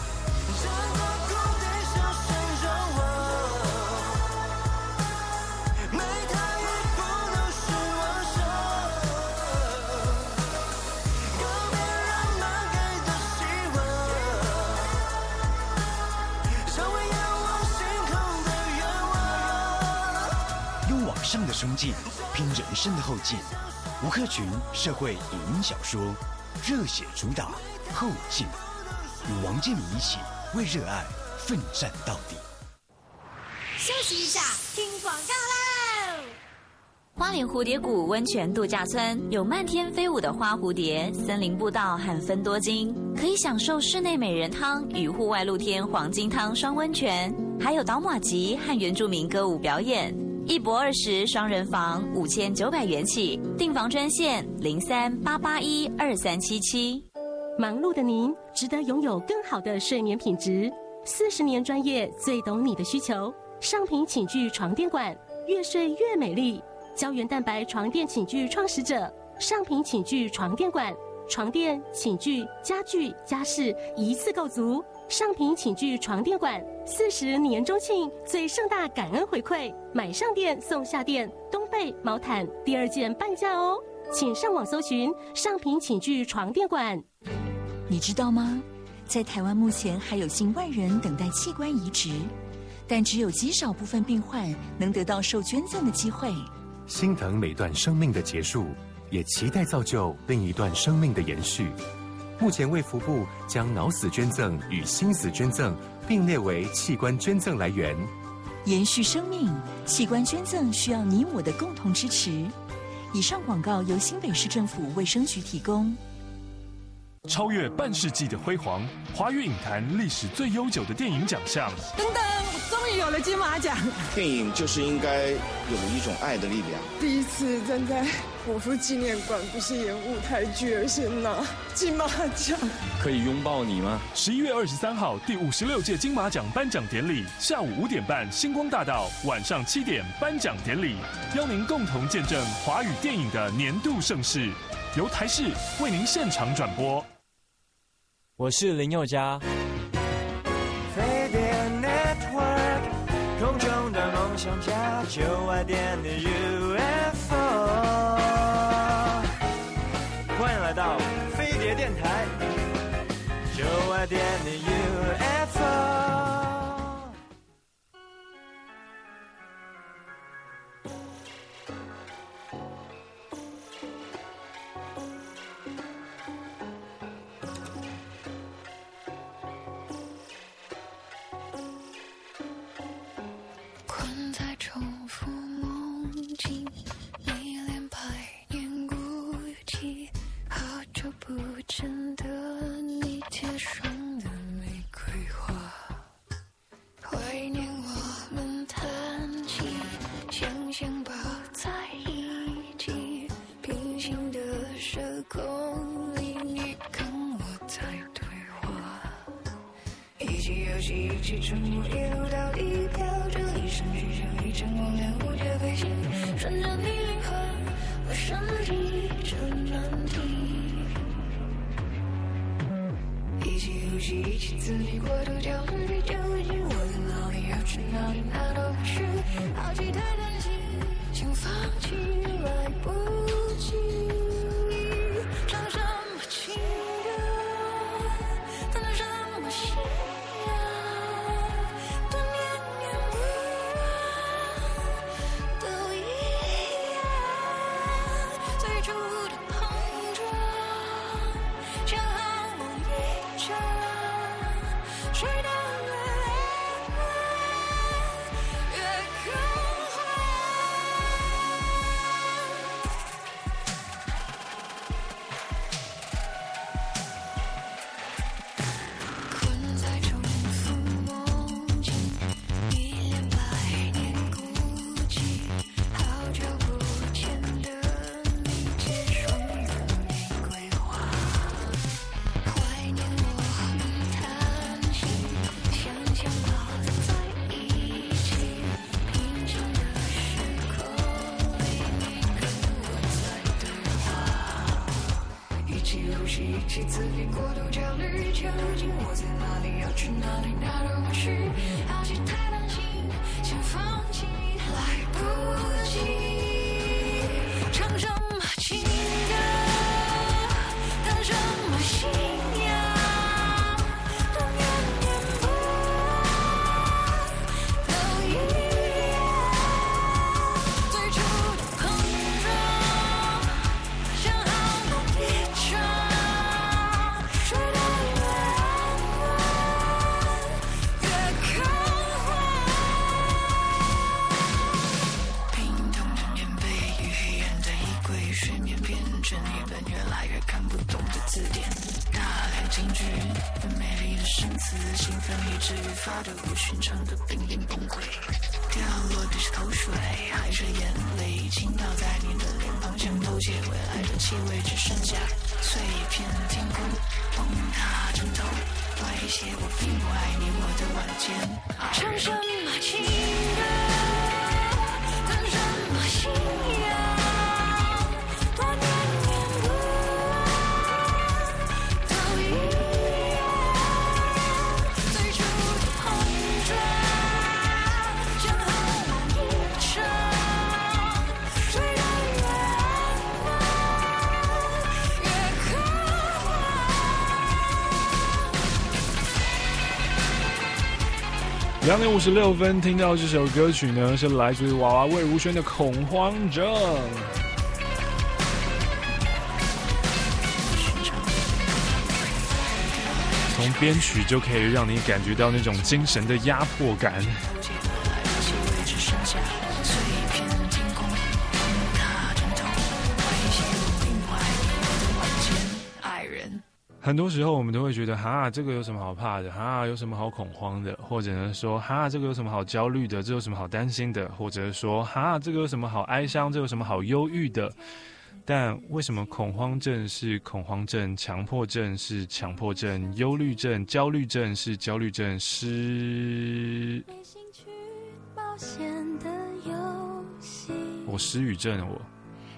上的冲劲，拼人生的后劲。吴克群社会影音小说，热血主打后劲，与王建民一起为热爱奋战到底。 休息一下，听广告喽！ 花莲蝴蝶谷温泉度假村有漫天飞舞的花蝴蝶、森林步道和芬多精，可以享受室内美人汤与户外露天黄金汤双温泉，还有倒马吉和原住民歌舞表演。一博二十双人房五千九百元起，订房专线零三八八一二三七七。 忙碌的您，值得拥有更好的睡眠品质。四十年专业，最懂你的需求。 上品寝具床垫馆，越睡越美丽。胶原蛋白床垫寝具创始者，上品寝具床垫馆，床垫、寝具、家具、家饰一次购足。上品寝具床垫馆四十年中庆最盛大感恩回馈，买上垫送下垫，冬被、毛毯第二件半价哦！请上网搜寻上品寝具床垫馆。 你知道吗？在台湾目前还有近万人等待器官移植，但只有极少部分病患能得到受捐赠的机会。 心疼每段生命的结束，也期待造就另一段生命的延续。目前卫福部将脑死捐赠与心死捐赠并列为器官捐赠来源。 延续生命，器官捐赠需要你我的共同支持。以上广告由新北市政府卫生局提供。 超越半世纪的辉煌，华语影坛历史最悠久的电影奖项。 等等，我终于有了金马奖。 电影就是应该有一种爱的力量。 第一次站在国父纪念馆，不是演舞台剧，而是拿金马奖。 可以拥抱你吗？ 十一月二十三号，第五十六届金马奖颁奖典礼，下午五点半，星光大道；晚上七点，颁奖典礼，邀您共同见证华语电影的年度盛事，由台视为您现场转播。 我是林宥嘉。 飞碟 Network， 空中的梦想家，就爱点你 U F O。欢迎来到飞碟电台，就爱点你 U F O。 重复梦境，你连百年孤寂，好久不见的你贴上的玫瑰花，怀念我们谈起，想象抱在一起，平行的时空里，你跟我在对话，一起游戏，一起沉默，一路到底，飘着一生去向一场光亮无解飞行，顺着你灵魂，我身体这难题，一起呼吸，一起自己过度焦虑，究竟我在哪里，要去哪里，哪都不是，好奇太担心，想放弃来不及，唱什么情歌，谈什么信仰，多念念不忘都一样，最初的碰撞像好梦一场，睡到越夜越空幻，困在重复梦境，一脸百年孤寂，好久不见的你结霜的玫瑰花，怀念我们谈起，想象抱在一起，平行的时空里，你跟我在对话，一起呼吸，一起自己过度焦虑，究竟我在哪里，要去哪里，哪都不是，好奇太担心，想放弃来不及，唱什么情歌，谈什么信仰，多念念不忘都一样，最初的碰撞像好梦一场，睡到越安稳越空幻，冰冻的棉被与黑暗的衣柜，睡眠变成一本越来越看不懂的字典，大量金句和美丽的生词，兴奋以至于发的不寻常的濒临崩溃，掉落的是口水还是眼泪，倾倒在你的脸庞，像都勾结未来的气味，只剩下碎片天空。崩塌枕头，威胁我并不爱你，我的晚间。唱什么情歌，谈什么信仰，多年年不忘，都一样。最初的碰撞，像浩瀚一场，虽然越安放，越渴望。 两点五十六分，听到这首歌曲呢，是来自于娃娃魏如萱的《恐慌症》。从编曲就可以让你感觉到那种精神的压迫感。很多时候我们都会觉得，哈，这个有什么好怕的？哈，有什么好恐慌的？或者呢说，哈，这个有什么好焦虑的？这有什么好担心的？或者说，哈，这个有什么好哀伤？这有什么好忧郁的？但为什么恐慌症是恐慌症，强迫症是强迫症，忧虑症、焦虑症是焦虑症，失……我失语症，我。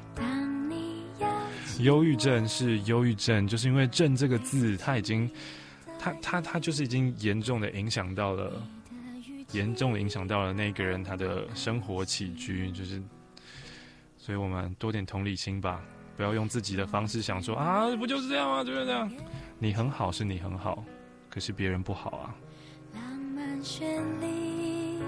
忧郁症是忧郁症，就是因为“症”这个字，它已经，它它它就是已经严重的影响到了，严重的影响到了那个人他的生活起居，就是，所以我们多点同理心吧，不要用自己的方式想说啊，不就是这样吗？就是这样，你很好是你很好，可是别人不好啊。 浪漫绚丽，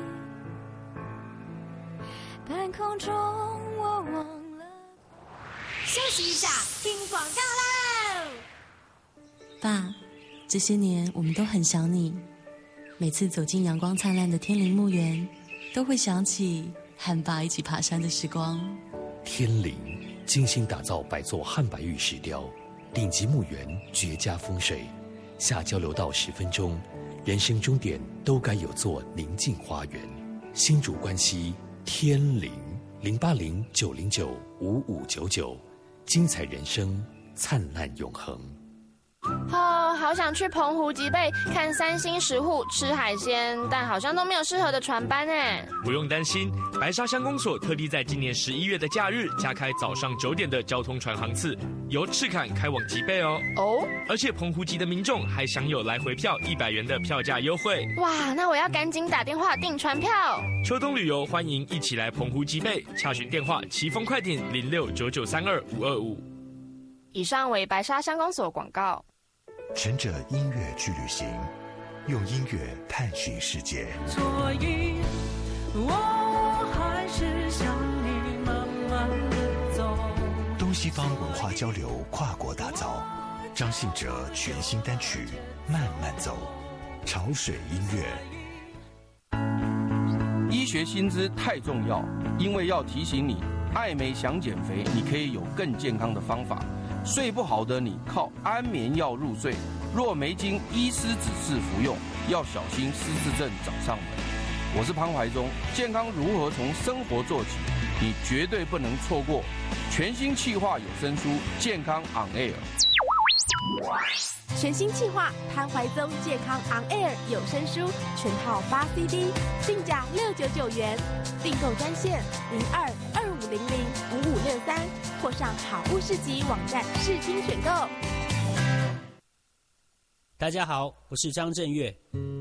半空中我忘了。 休息一下，听广告喽！ 爸，这些年我们都很想你，每次走进阳光灿烂的天林墓园，都会想起和爸一起爬山的时光。 天林精心打造百座汉白玉石雕，顶级墓园，绝佳风水，下交流道十分钟，人生终点都该有座宁静花园。新竹关西天林零八零九零九五五九九。精彩人生，灿烂永恒。 哦，好想去澎湖吉贝看三星石户吃海鲜，但好像都没有适合的船班哎。 不用担心，白沙乡公所特地在今年十一月的假日加开早上九点的交通船航次，由赤坎开往吉贝哦。哦，而且澎湖籍的民众还享有来回票一百元的票价优惠。 哇，那我要赶紧打电话订船票。 秋冬旅游欢迎一起来澎湖吉贝，洽询电话：奇峰快点零六九九三二五二五。 以上为白沙乡公所广告。 乘着音乐去旅行，用音乐探寻世界。 所以我还是想你慢慢的走。 东西方文化交流，跨国打造。张信哲全新单曲《慢慢走》，潮水音乐。医学新知太重要，因为要提醒你，爱美想减肥，你可以有更健康的方法。睡不好的你靠安眠药入睡，若没经医师指示服用，要小心失智症找上门。我是潘怀忠，健康如何从生活做起，你绝对不能错过全新企划有声书《健康 on air》。 全新企划潘怀宗健康 on air 有声书全套八 C D， 定价六九九元，订购专线零二二五零零五五六三，或上好物市集网站试听选购。 大家好，我是张震岳。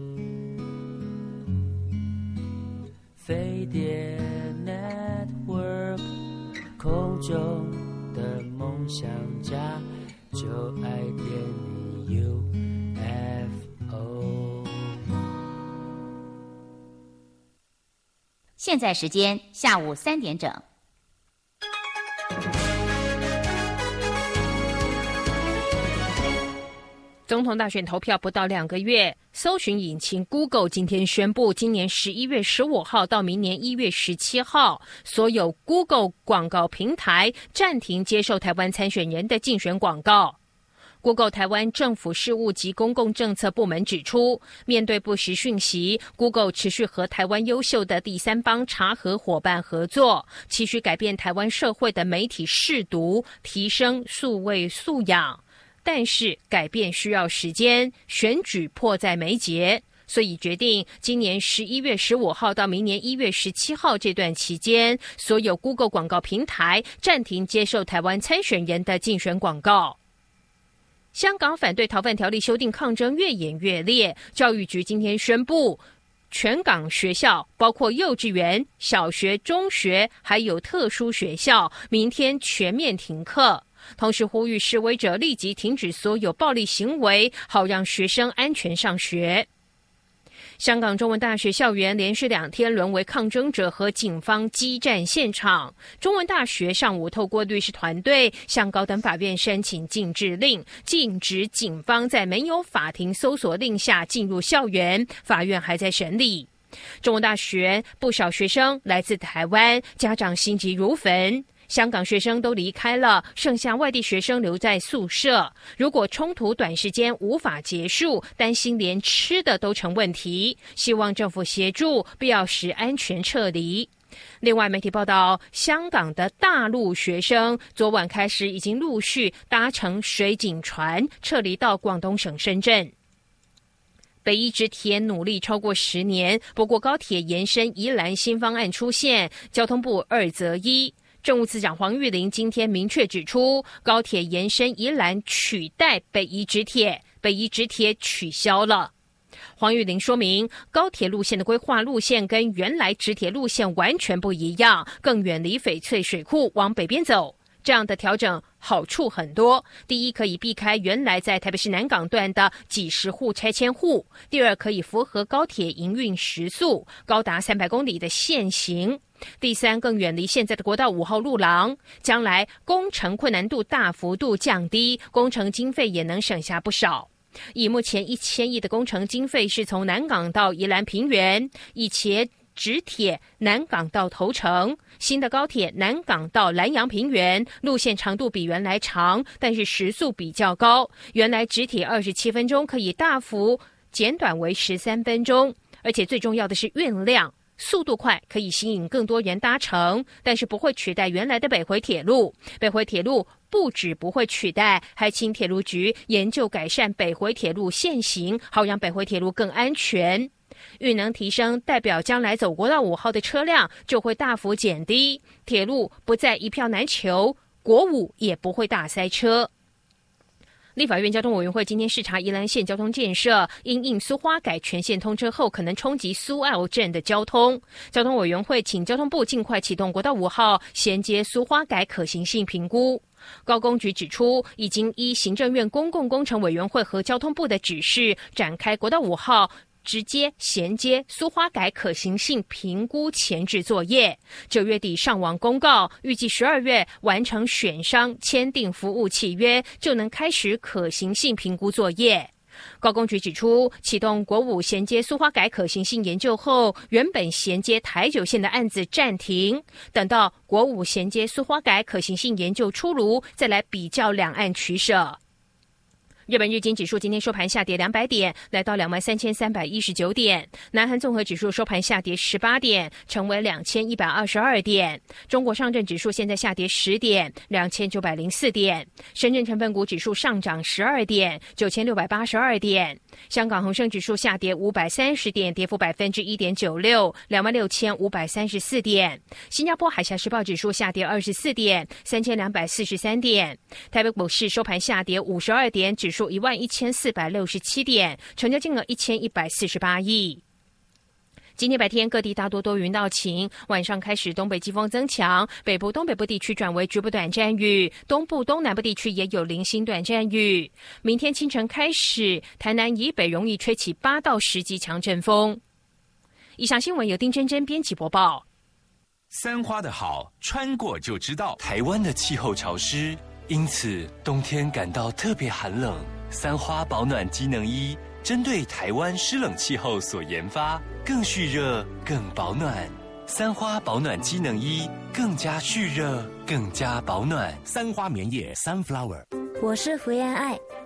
飞碟 Network， 空中的梦想家，就爱点你 U F O。 现在时间下午三点整。 总统大选投票不到两个月，搜寻引擎 Google 今天宣布，今年十一月十五号到明年一月十七号，所有 Google 广告平台暂停接受台湾参选人的竞选广告。 Google 台湾政府事务及公共政策部门指出，面对不实讯息 ，Google 持续和台湾优秀的第三方查核伙伴合作，期许改变台湾社会的媒体识读，提升数位素养。但是改变需要时间，选举迫在眉睫。所以决定今年十一月十五号到明年一月十七号这段期间，所有 Google 广告平台暂停接受台湾参选人的竞选广告。香港反对逃犯条例修订抗争越演越烈，教育局今天宣布，全港学校包括幼稚园、小学、中学还有特殊学校，明天全面停课。同时呼吁示威者立即停止所有暴力行为，好让学生安全上学。香港中文大学校园连续两天沦为抗争者和警方激战现场。中文大学上午透过律师团队向高等法院申请禁制令，禁止警方在没有法庭搜索令下进入校园，法院还在审理。中文大学不少学生来自台湾，家长心急如焚。香港学生都离开了，剩下外地学生留在宿舍。如果冲突短时间无法结束，担心连吃的都成问题，希望政府协助，必要时安全撤离。另外，媒体报道，香港的大陆学生昨晚开始已经陆续搭乘水警船撤离到广东省深圳。北宜直铁努力超过十年，不过高铁延伸宜兰新方案出现，交通部二择一。政务次长黄玉玲今天明确指出，高铁延伸宜兰取代北宜直铁，北宜直铁取消了。黄玉玲说明，高铁路线的规划路线跟原来直铁路线完全不一样，更远离翡翠水库，往北边走。这样的调整好处很多，第一，可以避开原来在台北市南港段的几十户拆迁户；第二，可以符合高铁营运时速高达三百公里的限行；第三，更远离现在的国道五号路廊，将来工程困难度大幅度降低，工程经费也能省下不少。以目前一千亿的工程经费是从南港到宜兰平原，以前直铁南港到头城，新的高铁南港到兰阳平原，路线长度比原来长，但是时速比较高。原来直铁二十七分钟可以大幅减短为十三分钟，而且最重要的是运量。速度快可以吸引更多人搭乘，但是不会取代原来的北回铁路。北回铁路不止不会取代，还请铁路局研究改善北回铁路限行，好让北回铁路更安全。运能提升，代表将来走国道五号的车辆就会大幅减低，铁路不再一票难求，国五也不会大塞车。立法院交通委员会今天视察宜兰县交通建设，因应苏花改全线通车后可能冲击苏澳镇的交通，交通委员会请交通部尽快启动国道五号衔接苏花改可行性评估。高工局指出，已经依行政院公共工程委员会和交通部的指示，展开国道五号直接衔接苏花改可行性评估前置作业，九月底上网公告，预计十二月完成选商签订服务契约，就能开始可行性评估作业。高工局指出，启动国五衔接苏花改可行性研究后，原本衔接台九线的案子暂停，等到国五衔接苏花改可行性研究出炉，再来比较两岸取舍。日本日经指数今天收盘下跌两百点，来到两万三千三百一十九点。南韩综合指数收盘下跌十八点，成为两千一百二十二点。中国上证指数现在下跌十点，两千九百零四点。深圳成分股指数上涨十二点，九千六百八十二点。香港恒生指数下跌五百三十点，跌幅百分之一点九六，两万六千五百三十四点。新加坡海峡时报指数下跌二十四点，三千两百四十三点。台北股市收盘下跌五十二点，指数一万一千四百六十七点，成交金额一千一百四十八亿。今天白天各地大多多云到晴，晚上开始东北季风增强，北部东北部地区转为局部短暂雨，东部东南部地区也有零星短暂雨。明天清晨开始，台南以北容易吹起八到十级强阵风。以上新闻由丁真真编辑播报。 三花的好，穿过就知道。台湾的气候潮湿，因此冬天感到特别寒冷。三花保暖机能衣针对台湾湿冷气候所研发，更蓄热更保暖。三花保暖机能衣更加蓄热更加保暖。三花棉叶 Sunflower。 我是福原爱，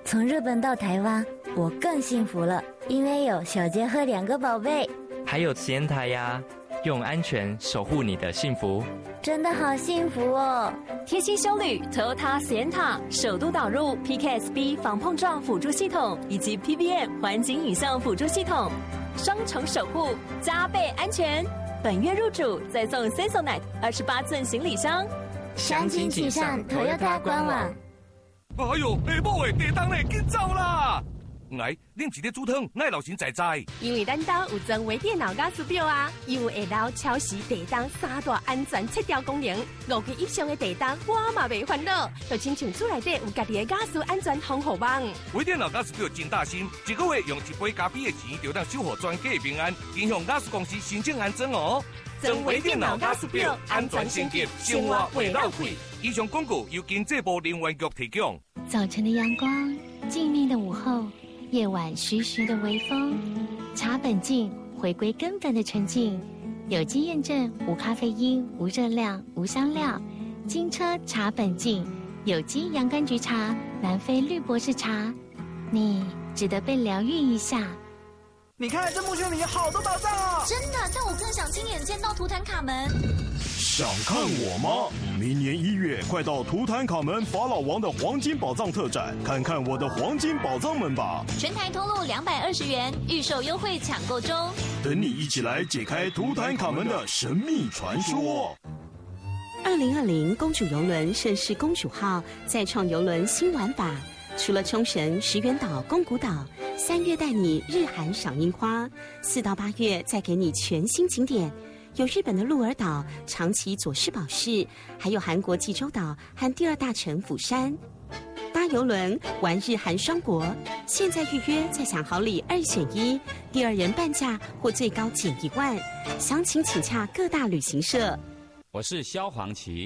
从日本到台湾，我更幸福了，因为有小杰和两个宝贝， 还有慈颜台呀，用安全守护你的幸福。 真的好幸福哦！ 贴心休旅 Toyota Sienna 首度导入 P K S B 防碰撞辅助系统以及 P B M 环景影像辅助系统，双重守护，加倍安全。本月入主再送 Sensonet 二十八寸行李箱， 详情请上 Toyota 官网。 哎呦，下晡的地当呢，紧走啦！来，恁一个煮汤，奈老神在在。 因为咱家有装微电脑家私表啊，又有下楼超时地当三大安全测调功能，五级以上的地当我嘛袂烦恼，就亲像厝内底有家己的家私安全防护网。 微电脑家私表真大心，一个月用一杯咖啡的钱，就当守护全家的平安，影响家私公司申请安装哦。 装微电脑家私表，安全升级，生活袂漏气。 以上广告由经济部能源局提供。 早晨的阳光，静谧的午后。夜晚徐徐的微风，茶本净，回归根本的纯净。有机验证，无咖啡因，无热量，无香料。金车茶本净，有机洋甘菊茶，南非绿博士茶，你值得被疗愈一下。 你看这墓穴里有好多宝藏哦！ 真的，但我更想亲眼见到图坦卡门。 想看我吗？明年一月，快到图坦卡门法老王的黄金宝藏特展，看看我的黄金宝藏们吧！ 全台通路两百二十元，预售优惠抢购中。 等你一起来解开图坦卡门的神秘传说。 二零二零公主邮轮盛世公主号再创邮轮新玩法。除了冲绳、石垣岛、宫古岛，三月带你日韩赏樱花，四到八月再给你全新景点，有日本的鹿儿岛、长崎佐世保市，还有韩国济州岛和第二大城釜山。搭邮轮玩日韩双国，现在预约再享好礼二选一，第二人半价或最高减一万。详情请洽各大旅行社。 我是萧煌奇。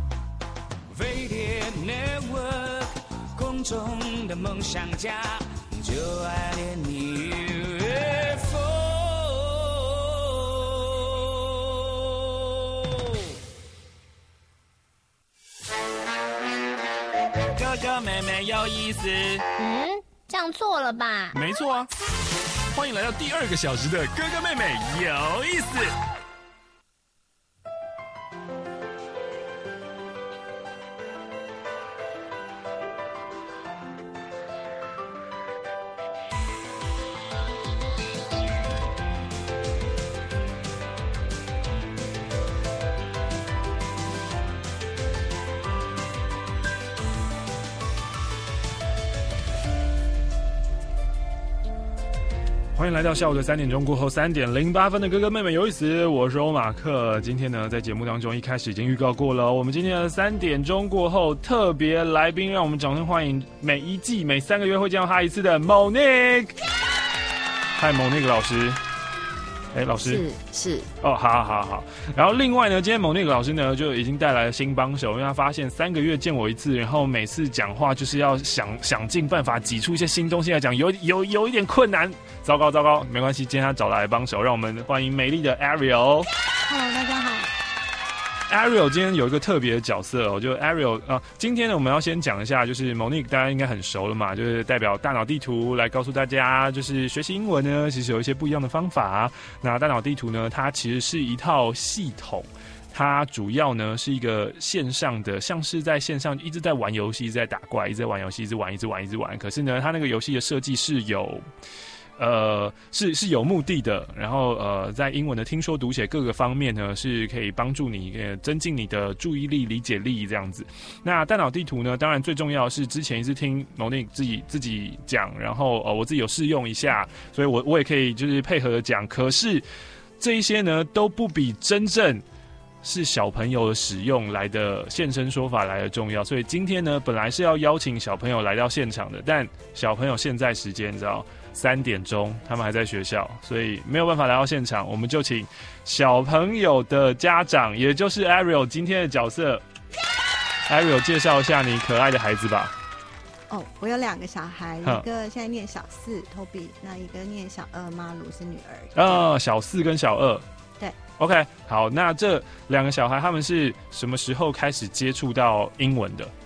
空中的梦想家，就爱恋你 U F O。哥哥妹妹有意思。 嗯，这样错了吧？ 没错啊！欢迎来到第二个小时的哥哥妹妹有意思。欢迎来到下午的三点钟过后三点零八分的哥哥妹妹有意思，我是欧马克。今天呢，在节目当中一开始已经预告过了，我们今天的三点钟过后特别来宾，让我们掌声欢迎每一季每三个月会见到他一次的 Monique。嗨 ，Monique 老师。哎，老师是是哦，好好好。然后另外呢，今天Monique老师呢就已经带来了新帮手，因为他发现三个月见我一次，然后每次讲话就是要想想尽办法挤出一些新东西来讲，有有有一点困难。糟糕糟糕，没关系，今天他找来帮手，让我们欢迎美丽的 Ariel。Hello， 大家好。 Ariel 今天有一个特别的角色哦，就 Ariel 啊，今天呢我们要先讲一下，就是 Monique 大家应该很熟了嘛，就是代表大脑地图来告诉大家，就是学习英文呢其实有一些不一样的方法。那大脑地图呢，它其实是一套系统，它主要呢是一个线上的，像是在线上一直在玩游戏，一直在打怪，一直在玩游戏，一直玩，一直玩，一直玩。可是呢，它那个游戏的设计是有。呃，是是有目的的，然后呃，在英文的听说读写各个方面呢，是可以帮助你呃增进你的注意力、理解力这样子。那大脑地图呢，当然最重要的是之前一直听 Monique 自己自己讲，然后呃我自己有试用一下，所以我我也可以就是配合讲。可是这一些呢，都不比真正是小朋友的使用来的现身说法来的重要。所以今天呢，本来是要邀请小朋友来到现场的，但小朋友现在时间你知道。三点钟，他们还在学校，所以没有办法来到现场。我们就请小朋友的家长，也就是 Ariel 今天的角色 ，Ariel 介绍一下你可爱的孩子吧。 哦，我有两个小孩，一个现在念小四 Toby， 那一个念小二马鲁是女儿。 哦，小四跟小二。 对。 OK， 好，那这两个小孩他们是什么时候开始接触到英文的？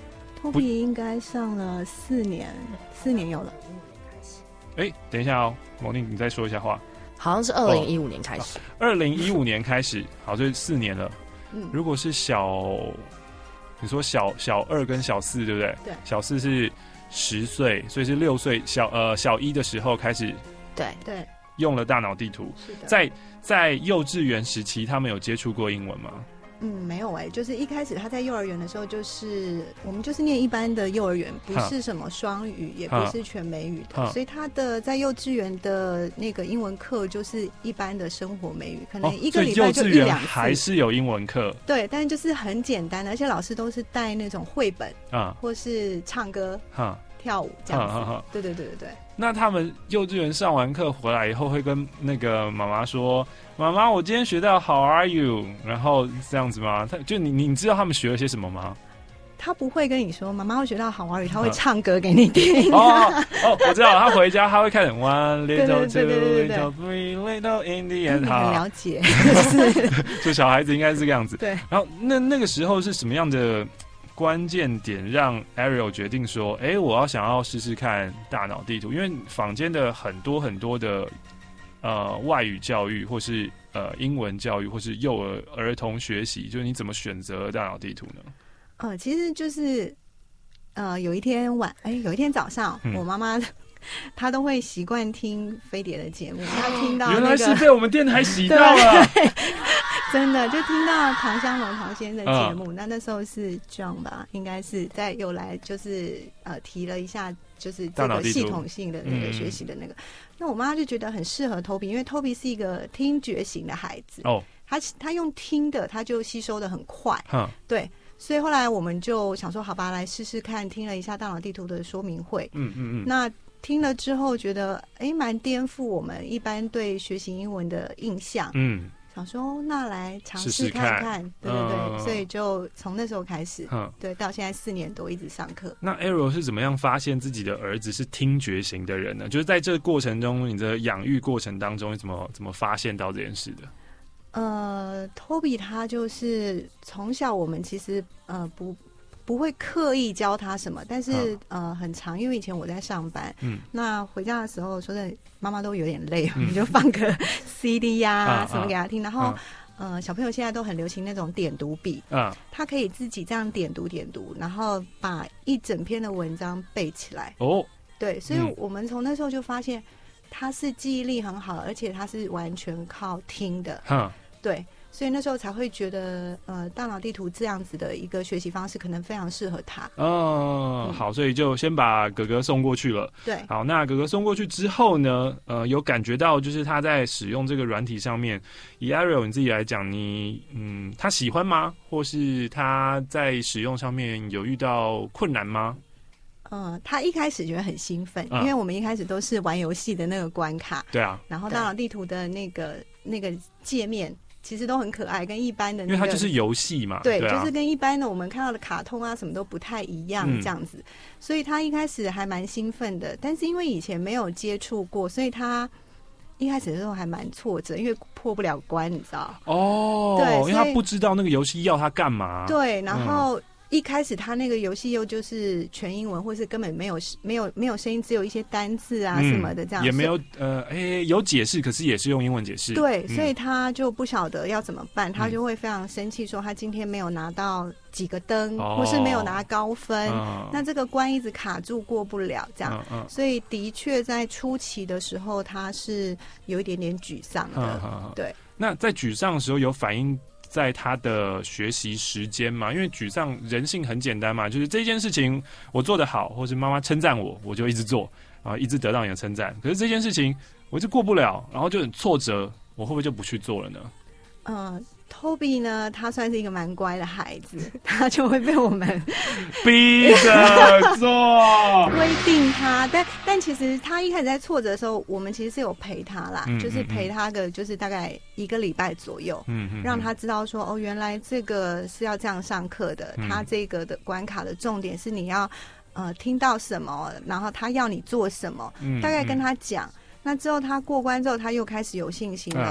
Toby 应该上了四年，四年有了。 哎，等一下哦，蒙宁，你再说一下话。 好像是二零一五年开始。 二零一五年开始，好，所以四年了。 嗯， 如果是小，你说小小二跟小四，对不对？ 对。 小四是十岁，所以是六岁。小呃小一的时候开始。 对对。 用了大脑地图。 是的。 在在幼稚园时期，他们有接触过英文吗？ 嗯，没有哎、欸，就是一开始他在幼儿园的时候，就是我们就是念一般的幼儿园，不是什么双语，也不是全美语的，所以他的在幼稚园的那个英文课就是一般的生活美语，可能一个礼拜就一两次， 还是有英文课。 对，但是就是很简单的，而且老师都是带那种绘本啊， 或是唱歌、 啊、 跳舞这样子。啊啊、对对对对对。 那他们幼稚园上完课回来以后，会跟那个妈妈说：“妈妈，我今天学到 How are you？” 然后这样子吗？他就你你知道他们学了些什么吗？ 他不会跟你说妈妈会学到 How are you， 他会唱歌给你听。 哦哦，我知道，他回家他会开始 One little two little three little in the end。 很了解， 就小孩子应该是这个样子。 对。 然后那那个时候是什么样的关键点让 Ariel 决定说，哎，我要想要试试看大脑地图？因为坊间的很多很多的呃外语教育，或是呃英文教育，或是幼儿儿童学习，就是你怎么选择大脑地图呢？ 呃，其实就是呃有一天晚，哎，有一天早上，嗯、我妈妈她都会习惯听飞碟的节目，她听到、那个、 原来是被我们电台洗到了。 真的就听到唐香龙唐先生的节目，嗯、那那时候是 John 吧，应该是在有来就是呃提了一下，就是这个系统性的那个学习的那个。嗯、那我妈就觉得很适合 Toby， 因为 Toby 是一个听觉型的孩子，哦，他他用听的，他就吸收的很快，嗯、对。所以后来我们就想说，好吧，来试试看。听了一下大脑地图的说明会，嗯嗯嗯，那听了之后觉得，哎，蛮颠覆我们一般对学习英文的印象，嗯。想说那来尝试看看，试试对对对，嗯、所以就从那时候开始，嗯、对，到现在四年多一直上课。 那 Ariel 是怎么样发现自己的儿子是听觉型的人呢？就是在这个过程中，你的养育过程当中，怎么怎么发现到这件事的？ 呃 ，Toby 他就是从小我们其实呃不。不会刻意教他什么，但是、嗯、呃很长，因为以前我在上班，嗯，那回家的时候说真的，妈妈都有点累，我们、嗯、就放个 C D 呀、啊啊、什么给他听，然后、嗯、呃小朋友现在都很流行那种点读笔，嗯，他可以自己这样点读点读，然后把一整篇的文章背起来，哦，对，所以我们从那时候就发现他是记忆力很好，而且他是完全靠听的，嗯，对。所以那时候才会觉得，呃，大脑地图这样子的一个学习方式可能非常适合他。 哦、嗯，好，所以就先把哥哥送过去了。 对， 好，那哥哥送过去之后呢，呃，有感觉到就是他在使用这个软体上面，以 Ariel 你自己来讲，你嗯，他喜欢吗？或是他在使用上面有遇到困难吗？ 嗯，他一开始觉得很兴奋，嗯、因为我们一开始都是玩游戏的那个关卡。 对啊。 然后大脑地图的那个那个界面。其实都很可爱，跟一般的、那个， 因为它就是游戏嘛， 对， 对啊、 就是跟一般的我们看到的卡通啊什么都不太一样这样子，嗯、所以他一开始还蛮兴奋的，但是因为以前没有接触过，所以他一开始的时候还蛮挫折，因为破不了关，你知道？ 哦，对，因为他不知道那个游戏要他干嘛。 对，然后。嗯一开始他那个游戏又就是全英文，或是根本没有没有没有声音，只有一些单字啊什么的这样、嗯， 也没有呃，哎、欸，有解释，可是也是用英文解释。 对，嗯、所以他就不晓得要怎么办，他就会非常生气，说他今天没有拿到几个灯，嗯、或是没有拿高分，哦、那这个关一直卡住过不了，这样。嗯嗯、所以的确在初期的时候，他是有一点点沮丧的。嗯嗯、对， 那在沮丧的时候有反应。在他的学习时间嘛，因为沮丧人性很简单嘛，就是这件事情我做得好，或是妈妈称赞我，我就一直做，然后一直得到你的称赞。可是这件事情我就过不了，然后就很挫折，我会不会就不去做了呢？ 嗯、呃、，Toby 呢，他算是一个蛮乖的孩子，他就会被我们逼着做， 规定他。但但其实他一开始在挫折的时候，我们其实是有陪他啦，嗯、就是陪他个就是大概一个礼拜左右，嗯嗯，让他知道说哦，原来这个是要这样上课的，嗯、他这个的关卡的重点是你要呃听到什么，然后他要你做什么，嗯、大概跟他讲。那之后他过关之后，他又开始有信心了。嗯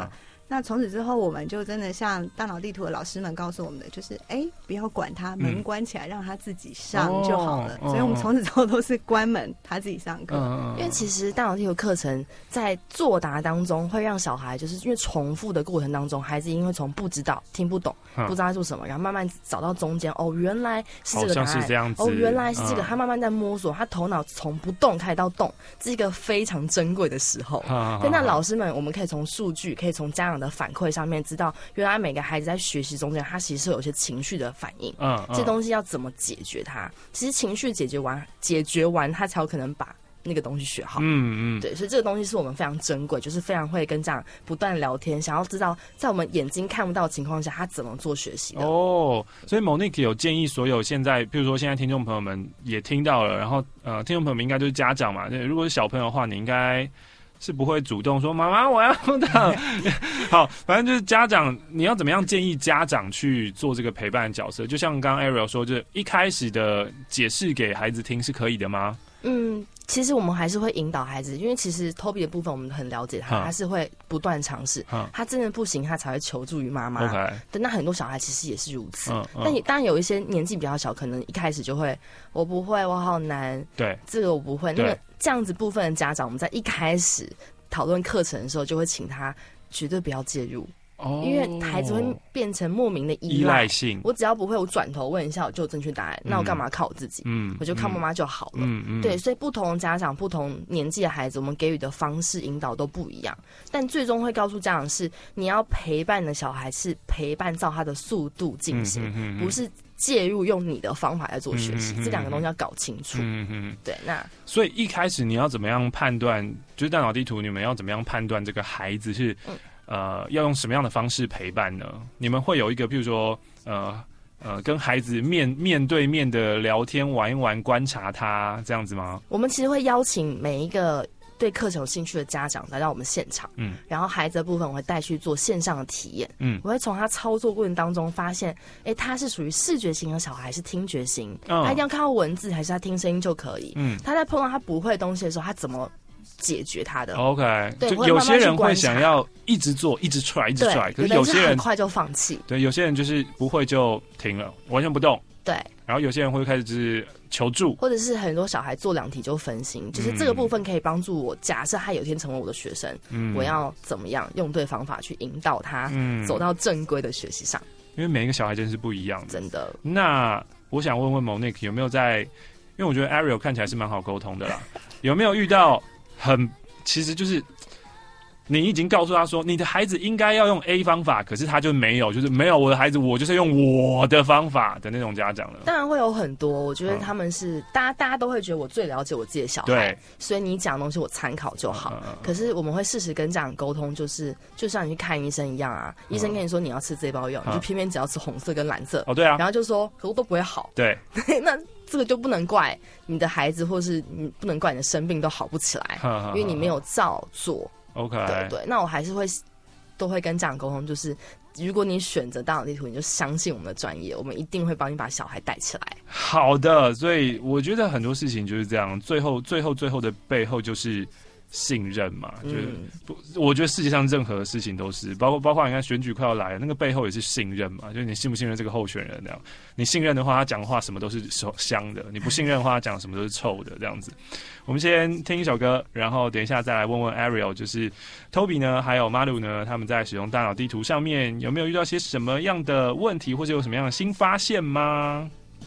那从此之后，我们就真的像大脑地图的老师们告诉我们的，就是哎，不要管他，门关起来，让他自己上就好了。 哦、 所以我们从此之后都是关门，他自己上课。 嗯、因为其实大脑地图课程在作答当中，会让小孩就是因为重复的过程当中，孩子因为从不知道、听不懂、嗯、不知道在做什么，然后慢慢找到中间，哦，原来是这个答案， 是这样子哦，原来是这个， 嗯、 他慢慢在摸索，他头脑从不动开始到动，这是一个非常珍贵的时候。 嗯、 对，那老师们，我们可以从数据，可以从家长的反馈上面知道，原来每个孩子在学习中间，他其实是有一些情绪的反应。 嗯，嗯这些东西要怎么解决它？其实情绪解决完，解决完，他才有可能把那个东西学好。 嗯嗯， 对，所以这个东西是我们非常珍贵，就是非常会跟家长不断聊天，想要知道在我们眼睛看不到的情况下，他怎么做学习的。 哦，所以 Monique 有建议所有现在，比如说现在听众朋友们也听到了，然后呃，听众朋友们应该就是家长嘛，如果是小朋友的话，你应该是不会主动说妈妈我要的。好，反正就是家长，你要怎么样建议家长去做这个陪伴的角色？就像刚刚 Ariel 说，就是一开始的解释给孩子听是可以的吗？ 嗯，其实我们还是会引导孩子，因为其实 Toby 的部分我们很了解他， 嗯、 他是会不断尝试， 嗯、 他真的不行，他才会求助于妈妈。 Okay. 对，那很多小孩其实也是如此。 嗯嗯、 但也当然有一些年纪比较小，可能一开始就会我不会，我好难， 对， 这个我不会。那个这样子部分的家长，我们在一开始讨论课程的时候，就会请他绝对不要介入。哦，因为孩子会变成莫名的依赖依赖性。 我只要不会，我转头问一下，我就有正确答案。嗯、那我干嘛靠我自己？嗯，我就靠妈妈就好了。嗯嗯。对，所以不同的家长、不同年纪的孩子，我们给予的方式引导都不一样。但最终会告诉家长是，你要陪伴的小孩是陪伴照他的速度进行，嗯、哼哼不是介入用你的方法来做学习。嗯、这两个东西要搞清楚。嗯嗯。对，那所以一开始你要怎么样判断？就是大脑地图，你们要怎么样判断这个孩子是？嗯呃，要用什么样的方式陪伴呢？你们会有一个，譬如说，呃呃，跟孩子面面对面的聊天，玩一玩，观察他这样子吗？ 我们其实会邀请每一个对课程有兴趣的家长来到我们现场，嗯，然后孩子的部分我会带去做线上的体验，嗯，我会从他操作过程当中发现，哎，他是属于视觉型的小孩，还是听觉型？嗯、他一定要看到文字，还是他听声音就可以？嗯，他在碰到他不会的东西的时候，他怎么解决他的 ？OK， 对， 就有些人会想要一直做，一直 try， 一直 try， 可是有些人很快就放弃。 对，有些人就是不会就停了，完全不动。 对， 然后有些人会开始就是求助， 或者是很多小孩做两题就分心，就是这个部分可以帮助我。假设他有一天成为我的学生，嗯、我要怎么样用对方法去引导他走到正规的学习上？ 因为每一个小孩真是不一样的， 真的。 那我想问问 Monique 有没有在，因为我觉得 Ariel 看起来是蛮好沟通的啦，有没有遇到很其实就是你已经告诉他说你的孩子应该要用 A 方法，可是他就没有，就是没有我的孩子我就是用我的方法的那种家长了。 当然会有很多，我觉得他们是、嗯、大家大家都会觉得我最了解我自己的小孩，所以你讲的东西我参考就好、嗯、可是我们会适时跟家长沟通，就是就像你去看医生一样啊、嗯、医生跟你说你要吃这包药、嗯、你就偏偏只要吃红色跟蓝色。 哦对啊， 然后就说可我都不会好。 对那这个就不能怪你的孩子，或是你不能怪你的生病都好不起来，因为你没有照做。 OK， 对对，那我还是会都会跟家长沟通，就是如果你选择大脑地图，你就相信我们的专业，我们一定会帮你把小孩带起来。 好的，所以我觉得很多事情就是这样，最后最后最后的背后就是信任嘛，就是不、嗯，我觉得世界上任何事情都是，包括包括你看选举快要来了，那个背后也是信任嘛，就是你信不信任这个候选人这样。你信任的话，他讲话什么都是香的；你不信任的话，他讲什么都是臭的这样子。我们先听一首歌，然后等一下再来问问 Ariel， 就是 Toby 呢，还有 Malu 呢，他们在使用大脑地图上面有没有遇到些什么样的问题，或者有什么样的新发现吗？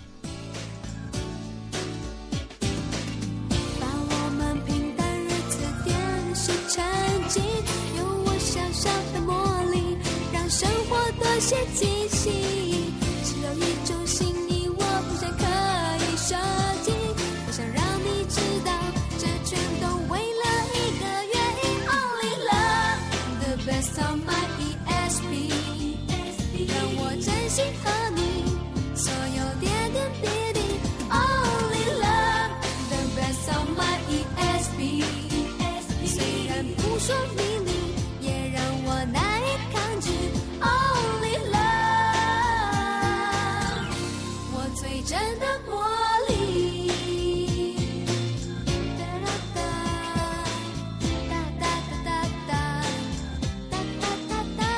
多些惊喜，只有一种心意，我不想可以设计。我想让你知道，这全都为了一个原因 ，Only love the best of my E S P， 让我真心和你所有点点滴滴 ，Only love the best of my E S P， 虽然不说明理，也让我难以抗拒。真的魔力，哒哒哒哒哒哒哒哒哒哒哒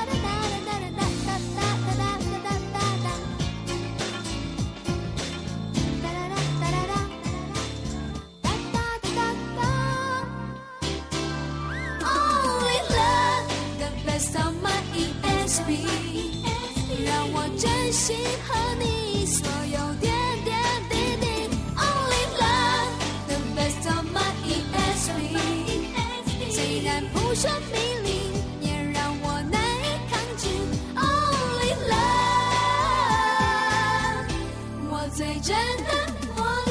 心和你所有点点滴滴。Only love, the best of my E S P。虽然扑朔迷离，也让我难以抗拒。Only love， 我最真的魔力。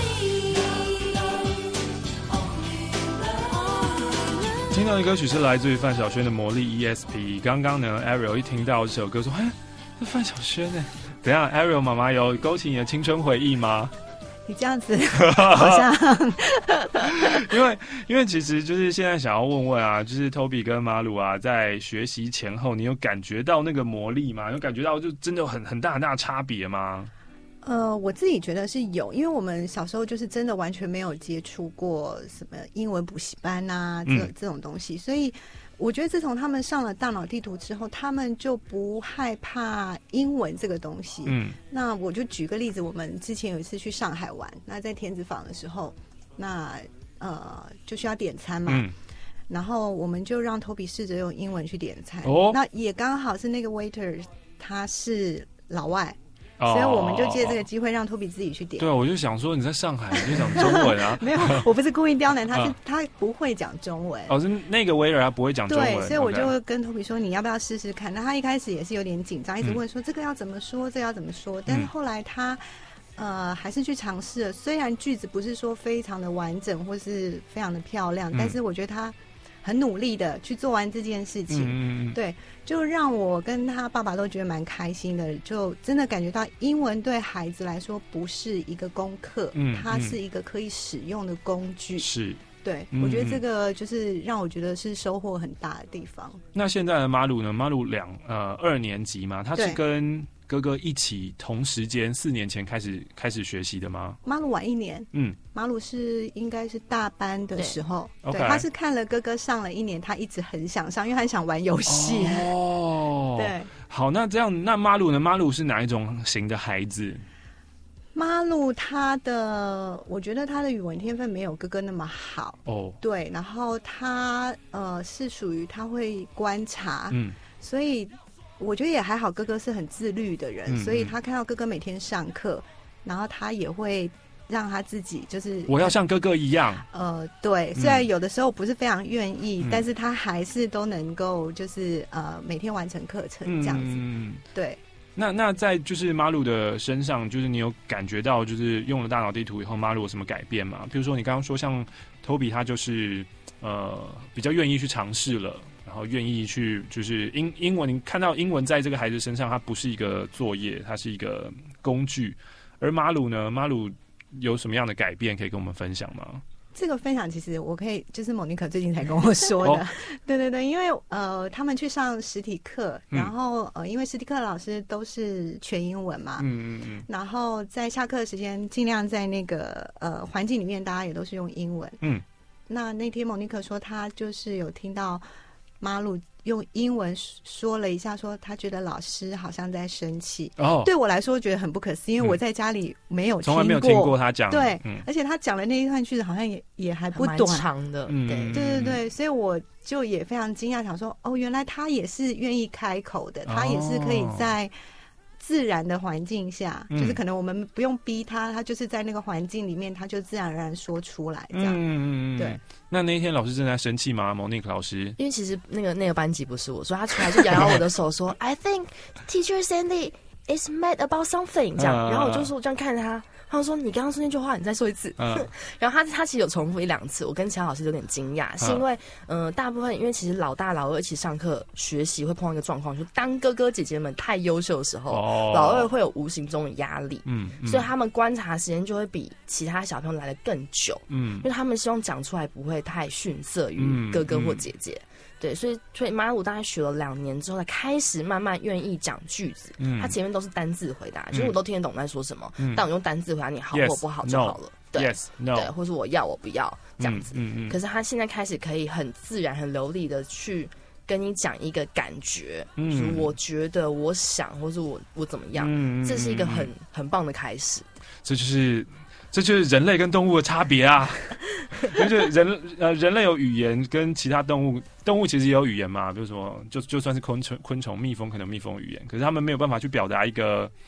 听到的歌曲是来自于范晓萱的《魔力 E S P》。刚刚呢 ，Ariel 一听到这首歌说：“哎，这范晓萱呢？”等一下 ，Ariel 妈妈有勾起你的青春回忆吗？ 你这样子好像因为因为其实就是现在想要问问啊，就是 Toby 跟马鲁啊，在学习前后，你有感觉到那个魔力吗？有感觉到就真的有很很大很大的差别吗？ 呃，我自己觉得是有，因为我们小时候就是真的完全没有接触过什么英文补习班啊，这、嗯、这种东西，所以我觉得自从他们上了大脑地图之后，他们就不害怕英文这个东西。嗯，那我就举个例子，我们之前有一次去上海玩，那在田子坊的时候，那呃就需要点餐嘛。嗯，然后我们就让 Toby 试着用英文去点餐。哦，那也刚好是那个 waiter 他是老外。所以我们就借这个机会让 Toby 自己去点。 对，我就想说你在上海你就讲中文啊。 没有，我不是故意刁难他，是他不会讲中文。 哦，是那个 waiter 他不会讲中文。 对，所以我就跟 Toby 说你要不要试试看。那他一开始也是有点紧张，一直问说这个要怎么说，这个要怎么说。但是后来他呃还是去尝试了，虽然句子不是说非常的完整或是非常的漂亮，但是我觉得他很努力的去做完这件事情。嗯，对，就让我跟他爸爸都觉得蛮开心的，就真的感觉到英文对孩子来说不是一个功课，嗯，它是一个可以使用的工具。 是， 对，嗯，我觉得这个就是让我觉得是收获很大的地方。 那现在的马鲁呢？马鲁两呃二年级嘛，他是跟哥哥一起同时间四年前开始开始学习的吗？ 马鲁晚一年，嗯，马鲁是应该是大班的时候，对， okay， 对，他是看了哥哥上了一年，他一直很想上，因为他很想玩游戏。哦，对， 好，那这样，那马鲁呢？马鲁是哪一种型的孩子？ 马鲁他的，我觉得他的语文天分没有哥哥那么好哦，对，然后他呃是属于他会观察，嗯，所以。我觉得也还好，哥哥是很自律的人，嗯，所以他看到哥哥每天上课，然后他也会让他自己就是我要像哥哥一样。 呃，对，虽然有的时候不是非常愿意，嗯，但是他还是都能够就是呃每天完成课程这样子。嗯，对。 那那在就是马鲁的身上，就是你有感觉到就是用了大脑地图以后，马鲁有什么改变吗？比如说你刚刚说像 Toby 他就是呃比较愿意去尝试了。然后愿意去，就是英英文，你看到英文在这个孩子身上，它不是一个作业，它是一个工具。而马鲁呢，马鲁有什么样的改变可以跟我们分享吗？ 这个分享其实我可以，就是莫妮可最近才跟我说的。哦，对对对，因为呃，他们去上实体课，然后呃，因为实体课的老师都是全英文嘛，嗯嗯嗯，然后在下课的时间，尽量在那个呃环境里面，大家也都是用英文。嗯，那那天莫妮可说，她就是有听到。马鲁用英文说了一下，说他觉得老师好像在生气。哦，对我来说觉得很不可思议，因为我在家里没有听过，从来没有听过他讲。 对，嗯，而且他讲的那一段句子好像也也还不短， 蛮长的。 嗯，对对对对，所以我就也非常惊讶，想说哦，原来他也是愿意开口的，他也是可以在自然的环境下，嗯，就是可能我们不用逼他，他就是在那个环境里面，他就自然而然说出来这样。嗯，对。 那那一天老师正在生气吗 ？Monique 老师， 因为其实那个那个班级不是我，所以他出来就摇摇我的手说：“I think Teacher Sandy is mad about something。”这样，然后我就说我这样看着他。他说：“你刚刚说那句话，你再说一次。嗯”然后他他其实有重复一两次，我跟其他老师有点惊讶，嗯，是因为嗯、呃，大部分因为其实老大老二一起上课学习会碰到一个状况，就是当哥哥姐姐们太优秀的时候，哦，老二会有无形中的压力，嗯，嗯，所以他们观察时间就会比其他小朋友来得更久，嗯，因为他们希望讲出来不会太逊色于哥哥或姐姐。嗯嗯，对，所以所以马鲁大概学了两年之后，才开始慢慢愿意讲句子。嗯，他前面都是单字回答，其实我都听得懂在说什么，嗯，但我用单字回答你好或不好就好了。 对 ，yes, no， 对，或是我要我不要这样子。嗯 嗯, 嗯。可是他现在开始可以很自然、很流利的去跟你讲一个感觉，嗯，就是我觉得、我想，或是我我怎么样，嗯，这是一个很很棒的开始。 这就是。这就是人类跟动物的差别啊！就是人呃，人类有语言，跟其他动物，动物其实也有语言嘛。比如说，就就算是昆虫、昆虫、蜜蜂，可能蜜蜂有语言，可是他们没有办法去表达一个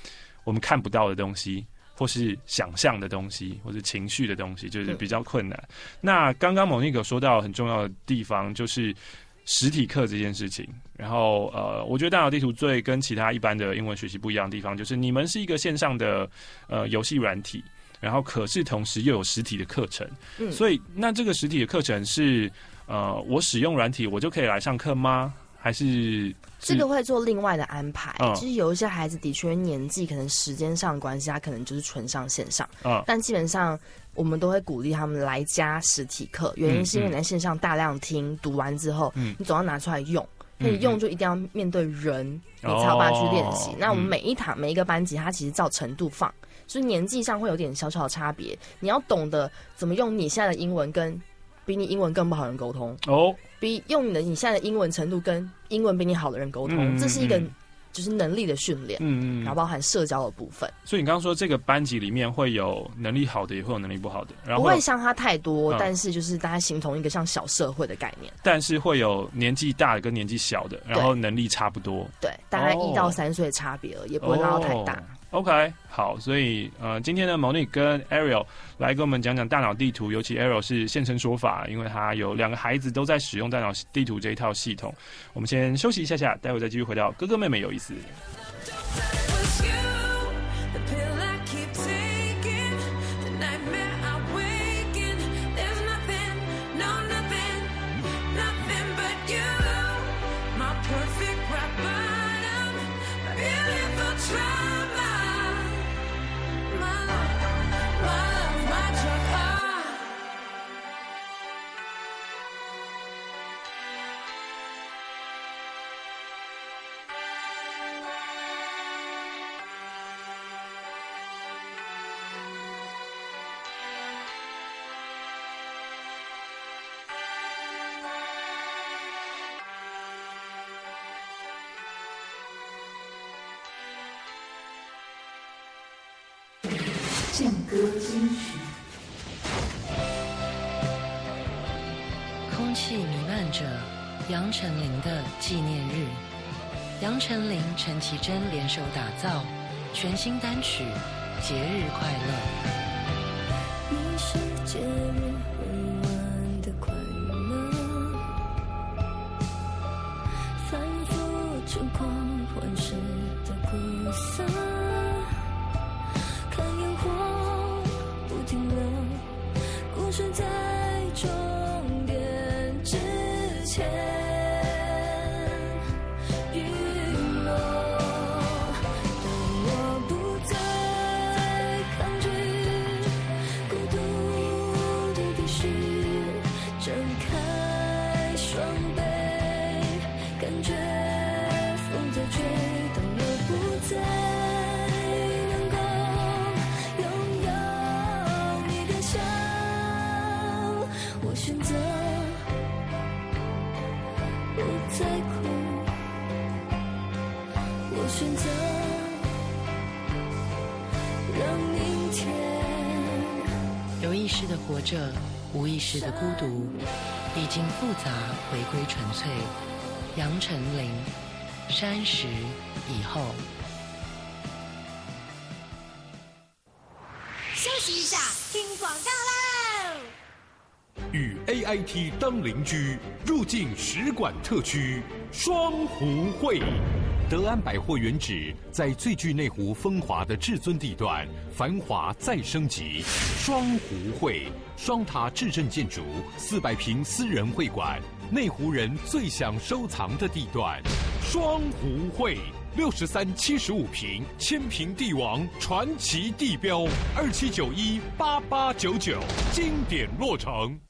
我们看不到的东西，或是想象的东西，或是情绪的东西，就是比较困难。嗯、那刚刚某一个说到很重要的地方，就是实体课这件事情。然后呃，我觉得大脑地图最跟其他一般的英文学习不一样的地方，就是你们是一个线上的呃游戏软体，然后可是同时又有实体的课程。嗯，所以那这个实体的课程是呃，我使用软体我就可以来上课吗？还是这个会做另外的安排？ 嗯、 就是有一些孩子的确年纪可能时间上的关系，他可能就是纯上线上。 嗯， 但基本上我们都会鼓励他们来加实体课，原因是因为你在线上大量听读完之后，嗯、你总要拿出来用。那你用就一定要面对人，嗯、你才有办法去练习。哦、那我们每一堂、嗯、每一个班级，它其实照程度放，所以年纪上会有点小小的差别。你要懂得怎么用你现在的英文跟比你英文更不好的人沟通哦， 比用你的你现在的英文程度跟英文比你好的人沟通，嗯、这是一个就是能力的训练，嗯嗯，然后包含社交的部分。 所以你刚刚说这个班级里面会有能力好的，也会有能力不好的，然后不会相差太多，嗯、但是就是大家形同一个像小社会的概念。 但是会有年纪大的跟年纪小的，然后能力差不多， 对，大概一到三岁的差别，也不会拉到太大。 哦OK， 好，所以呃，今天呢 Monique 跟 Ariel 来跟我们讲讲大脑地图，尤其 Ariel 是现身说法，因为他有两个孩子都在使用大脑地图这一套系统。我们先休息一下下，待会再继续回到哥哥妹妹有意思。 劲歌金曲， 空气弥漫着杨丞琳的纪念日。杨丞琳、陈绮贞联手打造全新单曲《节日快乐》。 你是节日温暖的快乐，反复着狂欢时的苦涩。看烟火不停留，故事在终点之前陨落。当我不再抗拒孤独的必须，睁开双臂，感觉风在吹。当我不再选择不再哭，我选择让明天有意识的活着，无意识的孤独，历经复杂，回归纯粹。杨丞琳，三十以后。 休息一下，听广告喽。 与 A I T 当邻居，入境使馆特区双湖会。德安百货原址在最具内湖风华的至尊地段，繁华再升级。双湖会双塔至镇建筑，四百平私人会馆，内湖人最想收藏的地段。双湖会六十三七十五平，千平地王传奇地标，二七九一八八九九，经典落成。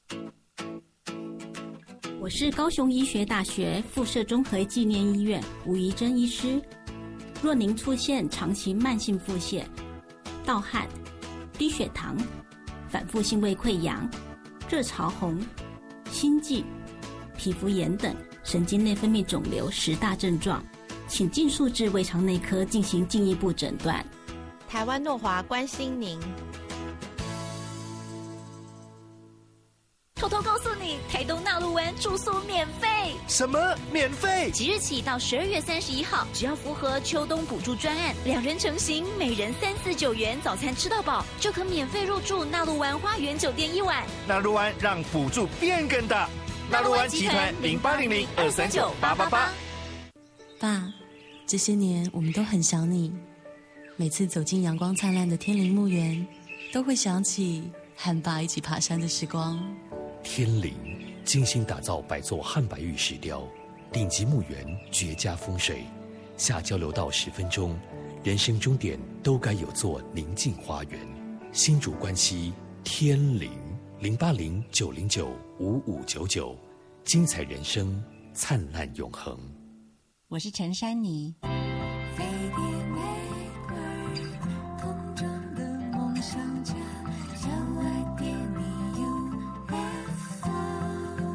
我是高雄医学大学附设综合纪念医院吴怡珍医师。若您出现长期慢性腹泻、盗汗、低血糖、反复性胃溃疡、热潮红、心悸、皮肤炎等神经内分泌肿瘤十大症状，请尽速至胃肠内科进行进一步诊断。 台湾诺华关心您。 偷偷告诉你，台东纳鹿湾住宿免费。 什么免费？ 即日起到十二月三十一号，只要符合秋冬补助专案，两人成行，每人三四九元，早餐吃到饱，就可免费入住纳鹿湾花园酒店一晚。 纳鹿湾让补助变更大。纳鹿湾集团零八零零二三九八八八。 爸，这些年我们都很想你，每次走进阳光灿烂的天林墓园，都会想起和爸一起爬山的时光。 天林精心打造百座汉白玉石雕，顶级墓园，绝佳风水，下交流道十分钟，人生终点都该有座宁静花园。新竹关西天林零八零九零九五五九九，精彩人生，灿烂永恒。 我是陈珊妮。 飞碟玫瑰，空中的梦想家，小爱点你 U F O。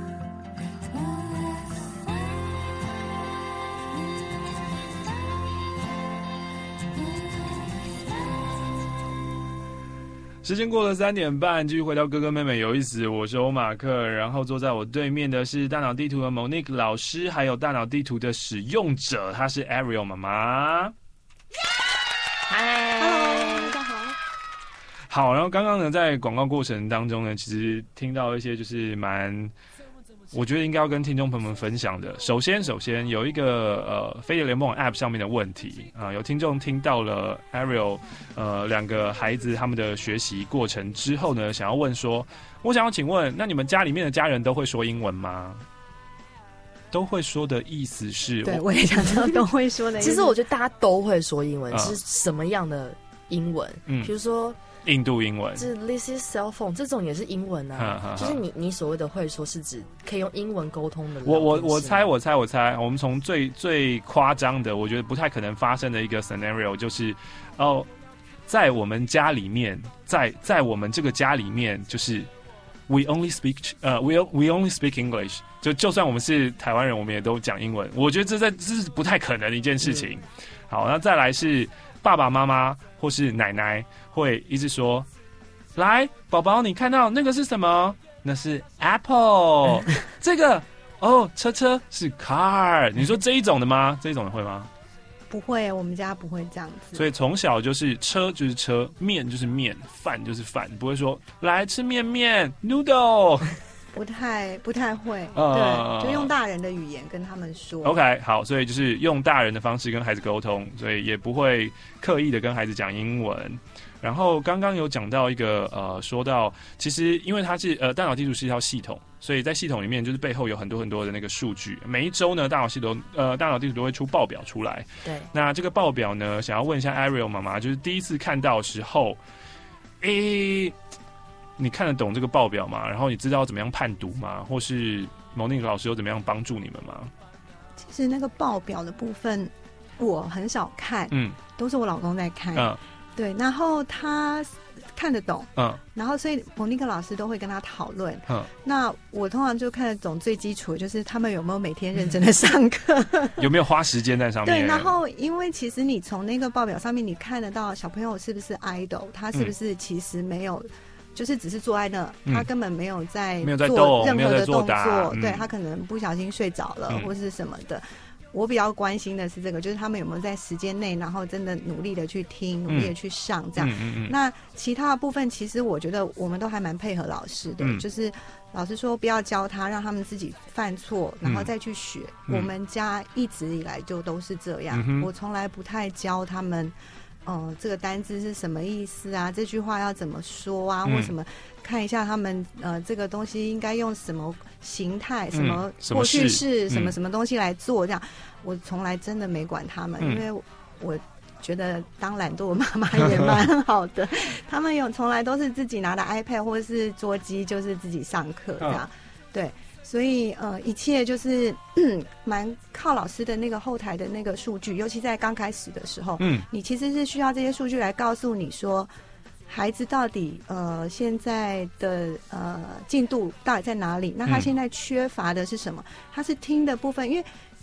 时间过了三点半，继续回到哥哥妹妹有意思，我是欧马克，然后坐在我对面的是大脑地图的 Monique 老师，还有大脑地图的使用者，她是 Ariel 妈妈。 嗨 ，Hello， 大家好。 好，然后刚刚呢，在广告过程当中呢，其实听到一些就是蛮。我觉得应该要跟听众朋友们分享的。首先，首先有一个呃飞碟联盟 App 上面的问题啊、呃，有听众听到了 Ariel 呃两个孩子他们的学习过程之后呢，想要问说，我想要请问，那你们家里面的家人都会说英文吗？都会说的意思是， 对我也想知道都会说的意思。 其实我觉得大家都会说英文，只、嗯、是什么样的英文？嗯，比如说。 印度英文， 是 This is cell phone 这种也是英文啊，呵呵呵就是你你所谓的会说是指可以用英文沟通的。 我我我猜我猜我猜，我们从最最夸张的，我觉得不太可能发生的一个 scenario 就是，哦，在我们家里面，在在我们这个家里面，就是 we only speak 呃、uh, we we only speak English， 就就算我们是台湾人，我们也都讲英文。我觉得这在这是不太可能的一件事情。嗯、好，那再来是爸爸妈妈或是奶奶。会一直说，来，宝宝，你看到那个是什么？那是 Apple。这个哦，车车是 car。你说这一种的吗？这一种的会吗？ 不会，我们家不会这样子。 所以从小就是车就是车，面就是面，饭就是饭，不会说来吃面面 noodle。 不太不太会，呃、对，就用大人的语言跟他们说。 OK， 好，所以就是用大人的方式跟孩子沟通，所以也不会刻意的跟孩子讲英文。然后刚刚有讲到一个呃，说到其实因为它是呃大脑地图是一套系统，所以在系统里面就是背后有很多很多的那个数据。每一周呢，大脑系统呃大脑地图都会出报表出来。 对， 那这个报表呢，想要问一下 Ariel 妈妈，就是第一次看到的时候，诶。你看得懂这个报表吗？然后你知道怎么样判读吗？或是Monique老师有怎么样帮助你们吗？ 其实那个报表的部分我很少看，嗯，都是我老公在看，嗯，对，然后他看得懂，嗯，然后所以Monique老师都会跟他讨论，嗯，那我通常就看得懂最基础的就是他们有没有每天认真的上课， 有没有花时间在上面。 对，然后因为其实你从那个报表上面你看得到小朋友是不是 idle， 他是不是其实没有。嗯，就是只是坐在那，他根本没有在做任何的动作，嗯、对他可能不小心睡着了、嗯、或是什么的。我比较关心的是这个，就是他们有没有在时间内，然后真的努力的去听，努力的去上这样。嗯嗯嗯、那其他的部分，其实我觉得我们都还蛮配合老师的，嗯、就是老师说不要教他，让他们自己犯错，然后再去学。嗯、我们家一直以来就都是这样，嗯、我从来不太教他们。哦、呃，这个单字是什么意思啊？这句话要怎么说啊？嗯、或什么？看一下他们呃，这个东西应该用什么形态、什么过去式、什么什么东西来做？这样，我从来真的没管他们，嗯、因为我觉得当懒惰妈妈也蛮好的。他们有从来都是自己拿的 iPad 或是桌机，就是自己上课这样，哦、对。所以呃，一切就是蛮靠老师的那个后台的那个数据，尤其在刚开始的时候，嗯，你其实是需要这些数据来告诉你说，孩子到底呃现在的呃进度到底在哪里？那他现在缺乏的是什么？他是听的部分，因为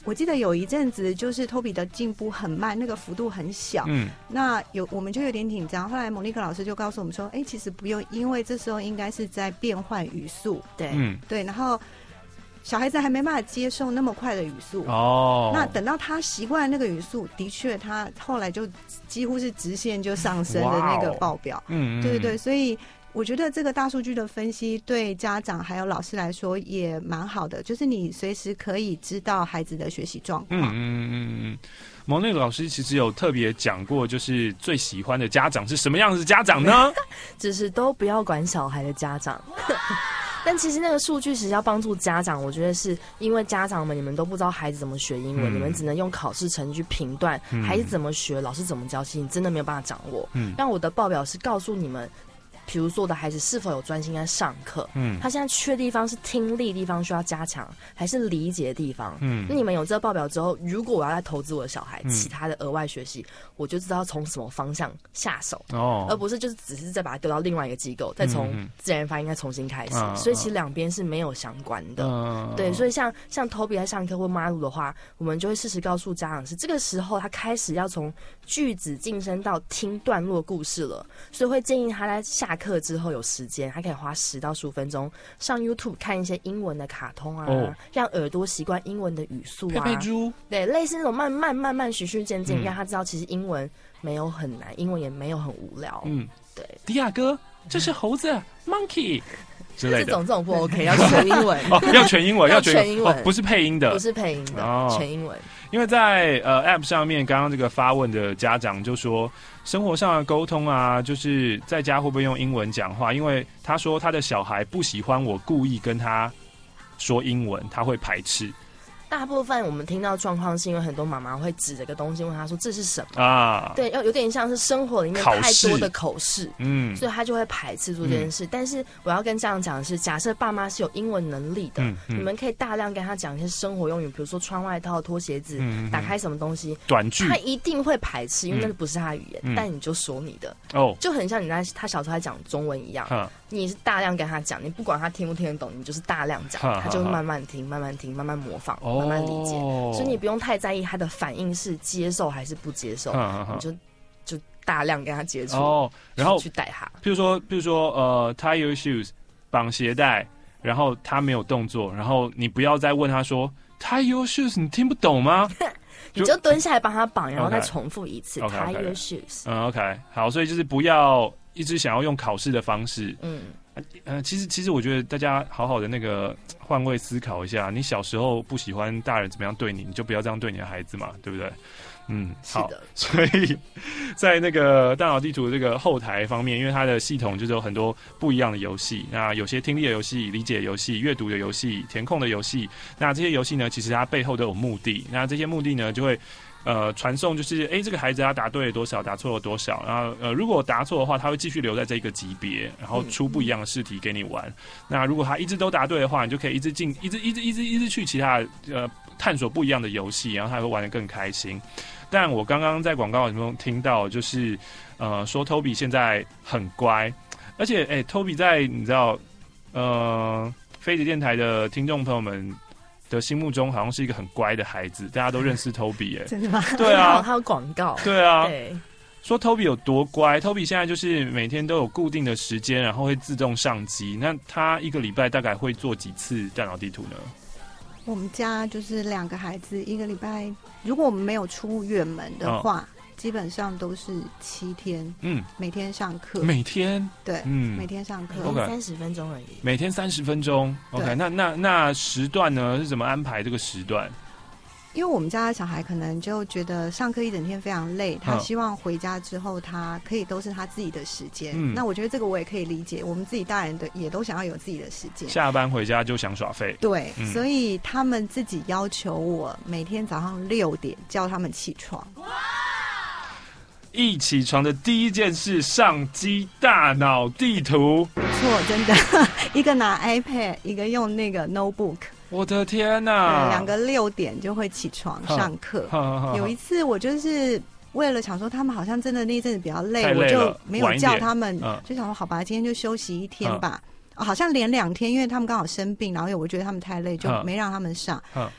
我记得有一阵子就是 Toby 的进步很慢，那个幅度很小，嗯，那有我们就有点紧张。后来蒙妮克老师就告诉我们说，哎、欸，其实不用，因为这时候应该是在变换语速，对，嗯，对，然后小孩子还没办法接受那么快的语速哦，那等到他习惯那个语速，的确他后来就几乎是直线就上升的那个报表，嗯，对对对，所以。我觉得这个大数据的分析对家长还有老师来说也蛮好的，就是你随时可以知道孩子的学习状况。嗯嗯嗯嗯，蒙内老师其实有特别讲过，就是最喜欢的家长是什么样子的家长呢？ 就是都不要管小孩的家长。但其实那个数据其实要帮助家长，我觉得是因为家长们你们都不知道孩子怎么学英文，嗯、你们只能用考试成绩去评断孩子怎么学，老师怎么教，其实你真的没有办法掌握。嗯，让我的报表是告诉你们。比如说我的孩子是否有专心在上课，嗯，他现在缺的地方是听力地方需要加强，还是理解的地方，嗯，那你们有这个报表之后，如果我要来投资我的小孩、嗯、其他的额外学习，我就知道从什么方向下手，哦，而不是就是只是再把它丢到另外一个机构，再从自然发音再重新开始，嗯、所以其实两边是没有相关的，嗯、对，所以像像 Toby 在上课或马鲁的话，我们就会适时告诉家长是这个时候他开始要从句子晋升到听段落故事了，所以会建议他在下课之后有时间，他可以花十到十五分钟上 YouTube 看一些英文的卡通啊，哦、让耳朵习惯英文的语速啊， 佩佩猪， 对，类似那种慢慢慢慢循序渐进，嗯、让他知道其实英文没有很难，英文也没有很无聊。嗯，对。 迪亚哥，这是猴子 ，monkey 之类的， 这种这种不 OK， 要全英文哦，要全英文， 要全英文， 哦，不是配音的， 不是配音的，哦、全英文。 因为在呃 App 上面，刚刚这个发问的家长就说，生活上的沟通啊，就是在家会不会用英文讲话？因为他说他的小孩不喜欢我故意跟他说英文，他会排斥。 大部分我们听到状况是因为很多妈妈会指着个东西问他说这是什么啊？对，要有点像是生活里面太多的口试，嗯，所以他就会排斥做这件事。嗯、但是我要跟家长讲的是，假设爸妈是有英文能力的，嗯嗯、你们可以大量跟他讲一些生活用语，比如说穿外套、脱鞋子、嗯、打开什么东西， 短句， 他一定会排斥，因为那不是他的语言。嗯、但你就说你的哦，就很像你在他小时候在讲中文一样。嗯你是大量跟他讲，你不管他听不听得懂，你就是大量讲，他就会慢慢听、慢慢听、慢慢模仿、哦、慢慢理解，所以你不用太在意他的反应是接受还是不接受，你就就大量跟他接触，哦，然后去带他。 譬如说，譬如说，呃 ，tie your shoes， 绑鞋带，然后他没有动作，然后你不要再问他说 tie your shoes， 你听不懂吗？ 你就蹲下来帮他绑，然后再重复一次 okay, tie your shoes。 嗯 ，OK， 好，所以就是不要一直想要用考试的方式，嗯，呃，其实其实我觉得大家好好的那个换位思考一下，你小时候不喜欢大人怎么样对你，你就不要这样对你的孩子嘛，对不对？嗯，好，所以在那个大脑地图这个后台方面，因为它的系统就是有很多不一样的游戏，那有些听力的游戏、理解游戏、阅读的游戏、填空的游戏，那这些游戏呢，其实它背后都有目的，那这些目的呢，就会呃传送，就是哎，这个孩子他答对了多少，答错了多少，然后呃，如果答错的话，他会继续留在这个级别，然后出不一样的试题给你玩。嗯、那如果他一直都答对的话，你就可以一直进，一直一直一直一直去其他呃探索不一样的游戏，然后他会玩得更开心。但我刚刚在广告里面听到，就是呃说 Toby 现在很乖，而且哎 Toby 在你知道呃飞碟电台的听众朋友们的心目中，好像是一个很乖的孩子，大家都认识 Toby 哎、欸， 真的吗？ 对啊， 还有广告， 对啊，对，说 Toby 有多乖 ，Toby 现在就是每天都有固定的时间，然后会自动上机。那他一个礼拜大概会做几次大脑地图呢？ 我们家就是两个孩子，一个礼拜，如果我们没有出远门的话，哦、基本上都是七天，嗯，每天上课， 每天， 对，嗯，每天上课， 三十分钟而已， 每天三十分钟 ，OK， 那那那时段呢是怎么安排这个时段？ 因为我们家的小孩可能就觉得上课一整天非常累，他希望回家之后他可以都是他自己的时间。嗯，那我觉得这个我也可以理解，我们自己大人的也都想要有自己的时间。 下班回家就想耍废。 对，嗯、所以他们自己要求我每天早上六点叫他们起床。 一起床的第一件事，上机大脑地图。 不错，真的，一个拿 iPad， 一个用那个 notebook。 我的天哪！ 两个六点就会起床上课。有一次我就是为了想说他们好像真的那一阵子比较累，我就没有叫他们，嗯、就想说好吧，今天就休息一天吧。嗯哦、好像连两天，因为他们刚好生病，然后我觉得他们太累，就没让他们上。嗯嗯、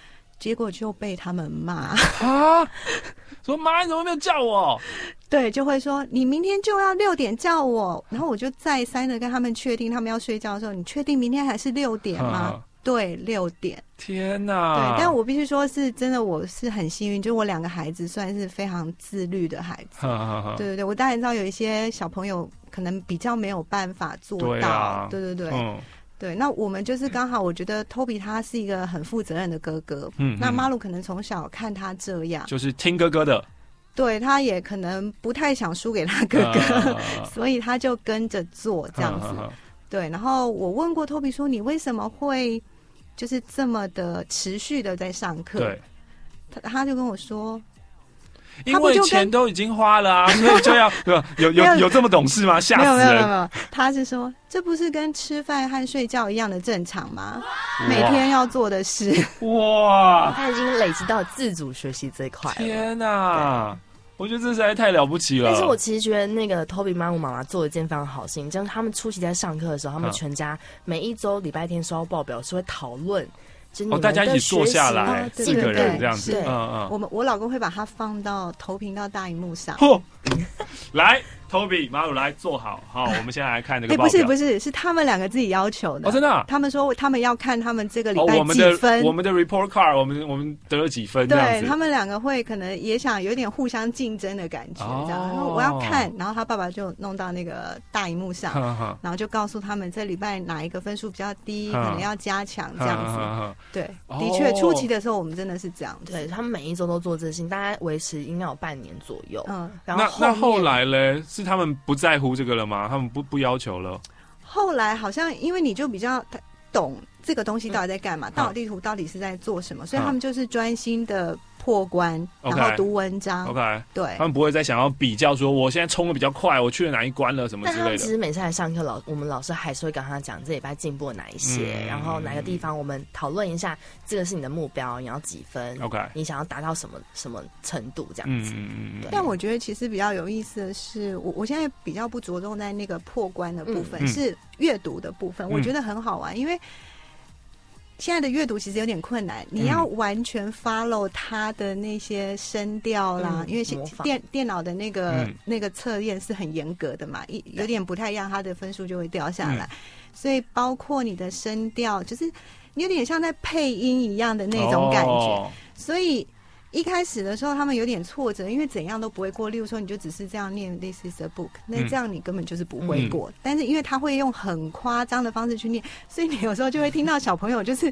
结果就被他们骂啊，说妈你怎么没有叫我？ 对，就会说你明天就要六点叫我，然后我就再三的跟他们确定他们要睡觉的时候，你确定明天还是六点吗？嗯、对，六点。 天哪！ 对，但我必须说是真的，我是很幸运，就我两个孩子算是非常自律的孩子。对对对，我当然知道有一些小朋友可能比较没有办法做到。对啊，对对对。嗯对，那我们就是刚好，我觉得 Toby 他是一个很负责任的哥哥，嗯，那马鲁可能从小看他这样， 就是听哥哥的， 对，他也可能不太想输给他哥哥，啊、所以他就跟着做这样子。啊啊啊、对，然后我问过 Toby 说，你为什么会就是这么的持续的在上课？对，他他就跟我说。 因为钱都已经花了啊，所以就要有有有这么懂事吗？吓死人！ 没有没有没有，他是说这不是跟吃饭和睡觉一样的正常吗？每天要做的事。 哇，他已经累积到自主学习这一块了。 天哪！我觉得这实在太了不起了。 但是我其实觉得那个 Toby 妈妈妈妈做了一件非常好事情，就是他们出席在上课的时候，他们全家每一周礼拜天收到报表是会讨论。 哦，大家一起坐下来，四个人这样子。 嗯嗯，我们我老公会把它放到投屏到大荧幕上。 来 ，Toby 马鲁来坐好，好，我们现在来看这个报表。 不是不是，是他们两个自己要求的。 哦，真的、啊？ 他们说他们要看他们这个礼拜几分。 哦、我们的我们的 report card， 我们我们得了几分？ 对他们两个会可能也想有点互相竞争的感觉，这样。然后我要看，然后他爸爸就弄到那个大荧幕上，然后就告诉他们这礼拜哪一个分数比较低，可能要加强这样子。对，的确。对，初期的时候我们真的是这样， 对他们每一周都做这事情，大概维持应该有半年左右。嗯，然后那那后来嘞，是他们不在乎这个了吗？他们不不要求了？ 后来好像因为你就比较懂这个东西到底在干嘛，大脑地图到底是在做什么，所以他们就是专心的破关，然后读文章。 OK， 对， 他们不会再想要比较说我现在冲的比较快，我去了哪一关了什么之类的。 但他们其实每次来上课，老我们老师还是会跟他讲这礼拜进步了哪一些，嗯、然后哪个地方我们讨论一下，这个是你的目标，你要几分 ？OK， 你想要达到什么什么程度这样子。 嗯嗯但我觉得其实比较有意思的是，我我现在比较不着重在那个破关的部分，嗯、是阅读的部分，嗯、我觉得很好玩，因为。现在的阅读其实有点困难，你要完全 follow 它的那些声调啦，嗯、因为电电脑的那个、嗯、那个测验是很严格的嘛，一有点不太一样，它的分数就会掉下来。嗯、所以包括你的声调，就是你有点像在配音一样的那种感觉，哦、所以。一开始的时候，他们有点挫折，因为怎样都不会过。例如说，你就只是这样念 "This is a book"， 那这样你根本就是不会过。嗯、但是因为他会用很夸张的方式去念，所以你有时候就会听到小朋友就是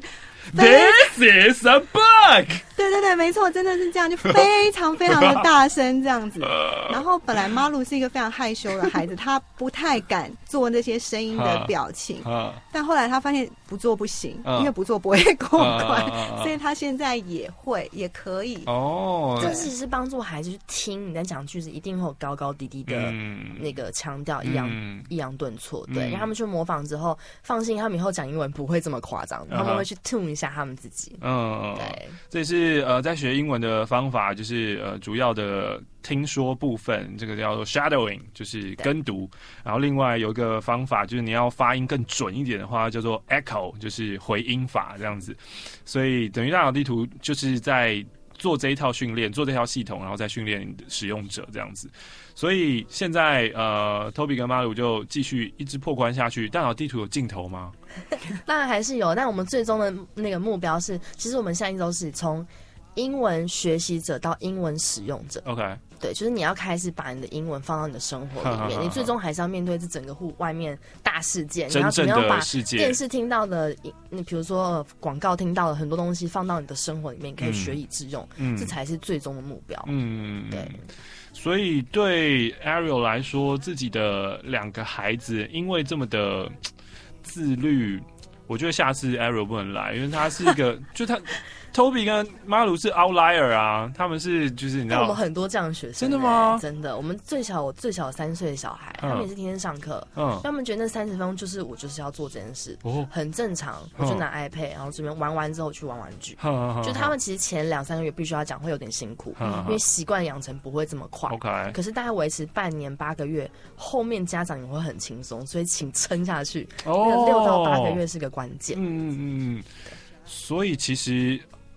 "This is a book"。 对对对，没错，真的是这样，就非常非常的大声这样子。然后本来马鲁是一个非常害羞的孩子，他不太敢做那些声音的表情。但后来他发现不做不行，因为不做不会过关，所以他现在也会，也可以。 哦， 这其实是帮助孩子去听你在讲句子，一定会有高高低低的那个腔调，抑扬抑扬顿挫，对，让他们去模仿之后，放心，他们以后讲英文不会这么夸张，他们会去 tune 一下他们自己。 嗯， 对， 这也是呃在学英文的方法，就是呃主要的听说部分，这个叫做 shadowing， 就是跟读，然后另外有一个方法就是你要发音更准一点的话，叫做 echo， 就是回音法这样子，所以等于大脑地图就是在。做这一套训练，做这套系统，然后再训练使用者这样子。所以现在呃 ，Toby 跟马鲁就继续一直破关下去。大脑地图有尽头吗？ 当然还是有，但我们最终的那个目标是，其实我们现在一直都是从英文学习者到英文使用者。 OK。 对，就是你要开始把你的英文放到你的生活里面，你最终还是要面对这整个户外面大事件，你要怎么样把电视听到的，你比如说广告听到的很多东西放到你的生活里面，可以学以致用，嗯、这才是最终的目标。 嗯， 对。 所以对 Ariel 来说，自己的两个孩子因为这么的自律，我觉得下次 Ariel 不能来，因为他是一个，就他。Toby 跟马鲁是 outlier 啊，他们是就是你知道， 我们很多这样的学生、欸， 真的吗？ 真的，我们最小我最小三岁的小孩，嗯、他们也是天天上课，嗯，他们觉得那三十分钟就是我就是要做这件事，哦，很正常。我就拿 iPad，、嗯、然后这边玩完之后去玩玩具，嗯、就他们其实前两三个月必须要讲会有点辛苦，嗯、因为习惯养成不会这么快。 OK， 可是大概维持半年八个月，后面家长也会很轻松，所以请撑下去。哦，那个六到八个月是个关键。 嗯嗯嗯，所以其实。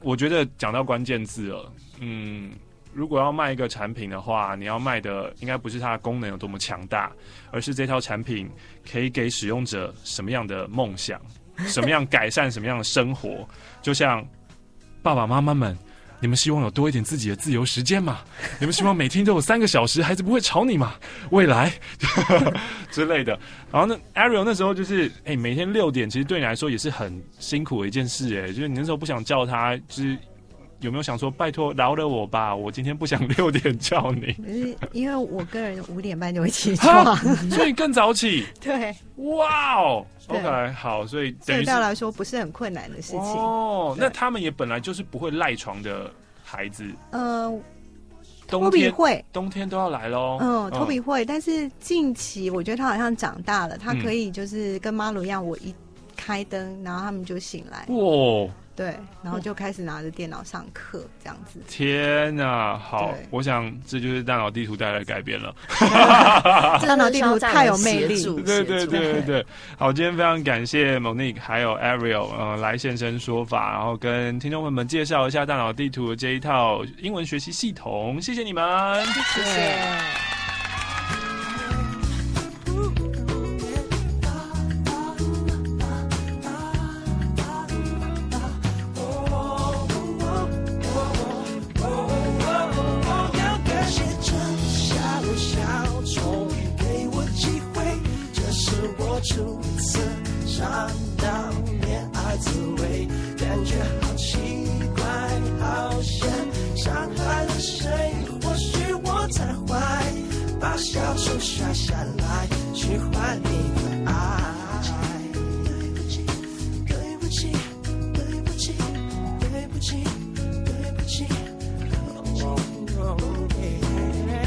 我觉得讲到关键字了，嗯，如果要卖一个产品的话，你要卖的应该不是它的功能有多么强大，而是这套产品可以给使用者什么样的梦想，什么样改善什么样的生活。就像爸爸妈妈们，你们希望有多一点自己的自由时间嘛？你们希望每天都有三个小时，孩子不会吵你嘛？未来之类的。然后呢 ，Ariel 那时候就是，哎、欸，每天六点，其实对你来说也是很辛苦的一件事、欸，哎，就是你那时候不想叫他，就是有没有想说，拜托饶了我吧，我今天不想六点叫你。 可是因为我个人五点半就会起床， 所以更早起。 对， 哇哦。OK， 好，所以等于对我来说不是很困难的事情。 哦，那他们也本来就是不会赖床的孩子。 呃， 冬天会， 冬天都要来咯。 嗯，托比会，但是近期我觉得他好像长大了，他可以就是跟马鲁一样，我一开灯，然后他们就醒来。哇！对，然后就开始拿着电脑上课，这样子。 天哪，好，我想这就是大脑地图带来的改变了。 大脑地图太有魅力， 对对对对对。好，今天非常感谢 Monique 还有 Ariel 呃来现身说法，然后跟听众朋友们介绍一下大脑地图的这一套英文学习系统，谢谢你们， 谢谢。 初次尝到恋爱滋味，感觉好奇怪，好险，伤害了谁？或许我太坏，把小手摔下来，去换你的爱。对不起，对不起，对不起，对不起，对不起。Oh, oh, yeah.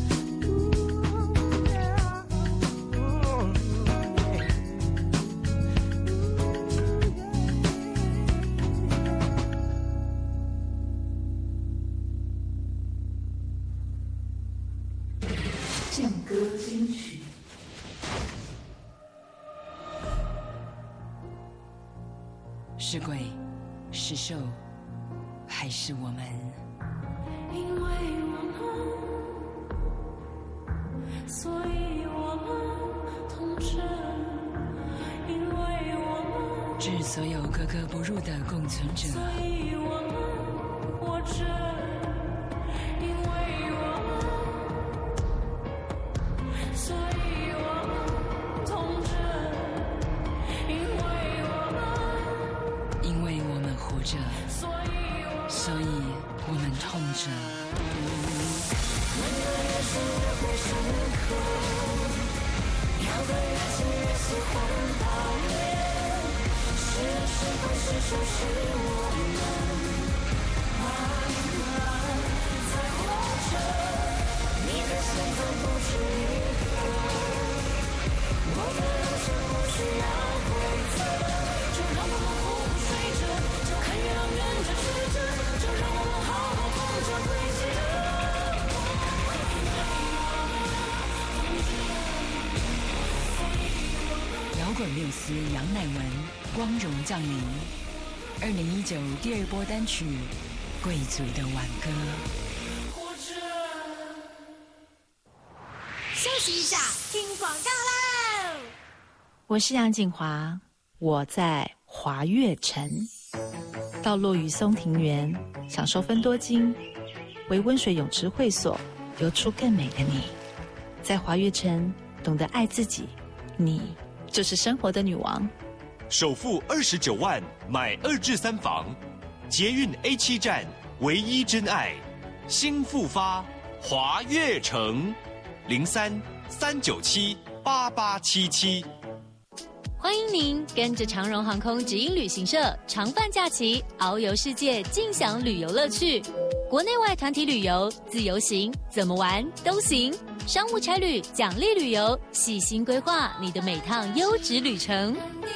唱歌金曲， 是鬼，是兽，还是我们？ 因为我们，所以我们同着。因为我们， 致所有格格不入的共存者。 所以我们活着。因为我们，所以我们同着。因为我们， 因为我们活着， 所以我所以我们痛着。 每个夜深越不深刻，要的越近越喜欢抱怨。是人是鬼是兽是我们，慢慢在活着。你的心脏不是一个，我的人生不需要规则，就让我们互不睡着，就看月亮圆着曲折，就让我们好好痛着会记得。 摇滚六四杨乃文光荣降临，二零一九第二波单曲《贵族的挽歌》。 休息一下，听广告喽！ 我是杨锦华，我在华悦城，到落雨松庭园，享受芬多精，为温水泳池会所，游出更美的你。在华悦城，懂得爱自己，你就是生活的女王。 首付二十九万买二至三房，捷运 A 七 站唯一真爱，新复发华悦城零三三九七八八七七。 欢迎您跟着长荣航空直营旅行社长泛假期，遨游世界，尽享旅游乐趣。国内外团体旅游、自由行，怎么玩都行。商务差旅、奖励旅游，细心规划你的每趟优质旅程。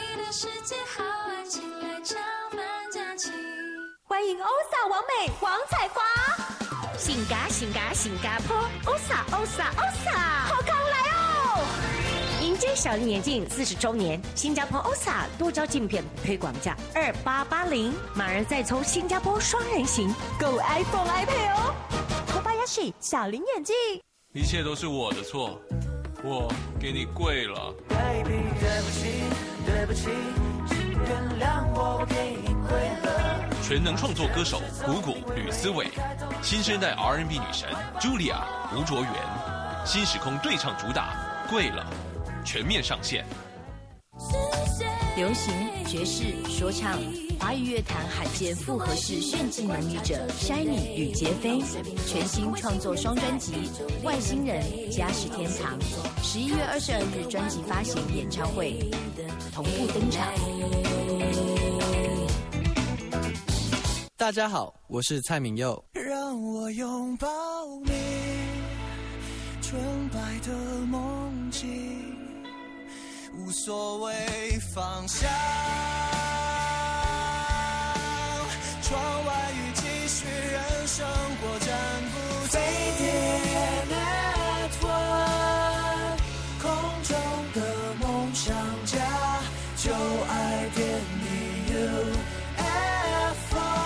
欢迎欧萨王美黄彩华，性感性感新加坡，欧萨欧萨欧萨，好康来哦！一迎接小林眼镜四十周年，新加坡 O S A 多招镜片推广价二八八零，马上再抽新加坡双人行，购 iPhone iPad 哦。Kobayashi 小林眼镜， 一切都是我的错，我给你跪了。 Baby， 对不起，对不起，请原谅我，我给你跪了。 全能创作歌手谷谷吕思伟，新生代 R and B 女神 Julia 吴卓源，新时空对唱主打《跪了》全面上线。 流行、爵士、说唱，华语乐坛罕见复合式炫技能力者 Shiny 与杰飞，全新创作双专辑《外星人》加时天堂，十一月二十二日专辑发行演唱会同步登场。 大家好，我是蔡明佑。 让我拥抱你纯白的梦境，无所谓方向，窗外雨继续，任生活暂不停。飞碟 Network， 空中的梦想家，就爱点你 U F O。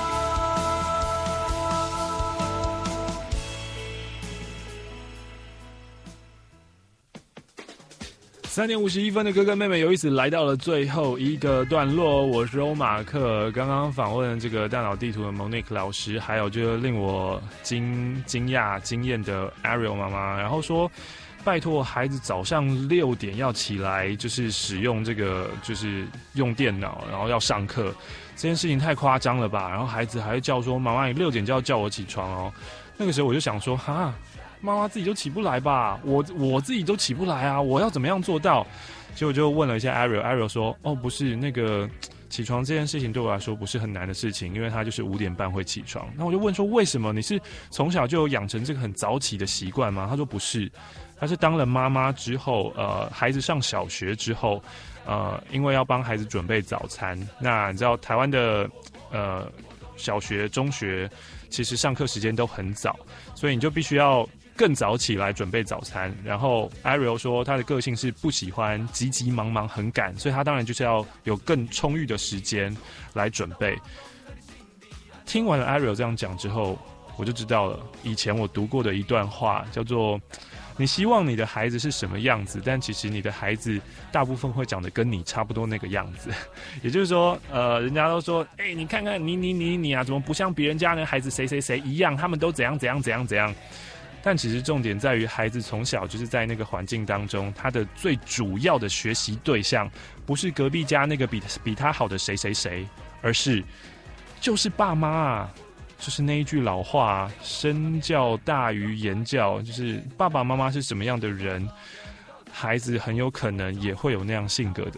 三点五十一分的哥哥妹妹有意思，来到了最后一个段落。我是欧马克，刚刚访问这个大脑地图的 Monique 老师，还有就是令我惊惊讶惊艳的 Ariel 妈妈，然后说拜托孩子早上六点要起来，就是使用这个就是用电脑，然后要上课，这件事情太夸张了吧？然后孩子还会叫说妈妈，你六点就要叫我起床哦。那个时候我就想说哈。妈妈自己都起不来吧，我我自己都起不来啊，我要怎么样做到？结果就问了一下 Ariel，Ariel 说，哦，不是那个起床这件事情对我来说不是很难的事情，因为他就是五点半会起床。那我就问说，为什么？你是从小就有养成这个很早起的习惯吗？他说不是，他是当了妈妈之后，呃，孩子上小学之后，呃，因为要帮孩子准备早餐，那你知道台湾的呃小学、中学其实上课时间都很早，所以你就必须要更早起来准备早餐。然后 Ariel 说他的个性是不喜欢急急忙忙很赶，所以他当然就是要有更充裕的时间来准备。听完了 Ariel 这样讲之后，我就知道了以前我读过的一段话，叫做你希望你的孩子是什么样子，但其实你的孩子大部分会长得跟你差不多那个样子。也就是说，呃，人家都说，哎、欸，你看看你你你你啊，怎么不像别人家的孩子谁谁谁一样，他们都怎样怎样怎样怎样。但其实重点在于，孩子从小就是在那个环境当中，他的最主要的学习对象，不是隔壁家那个比比他好的谁谁谁，而是就是爸妈啊。就是那一句老话，身教大于言教，就是爸爸妈妈是什么样的人，孩子很有可能也会有那样性格的。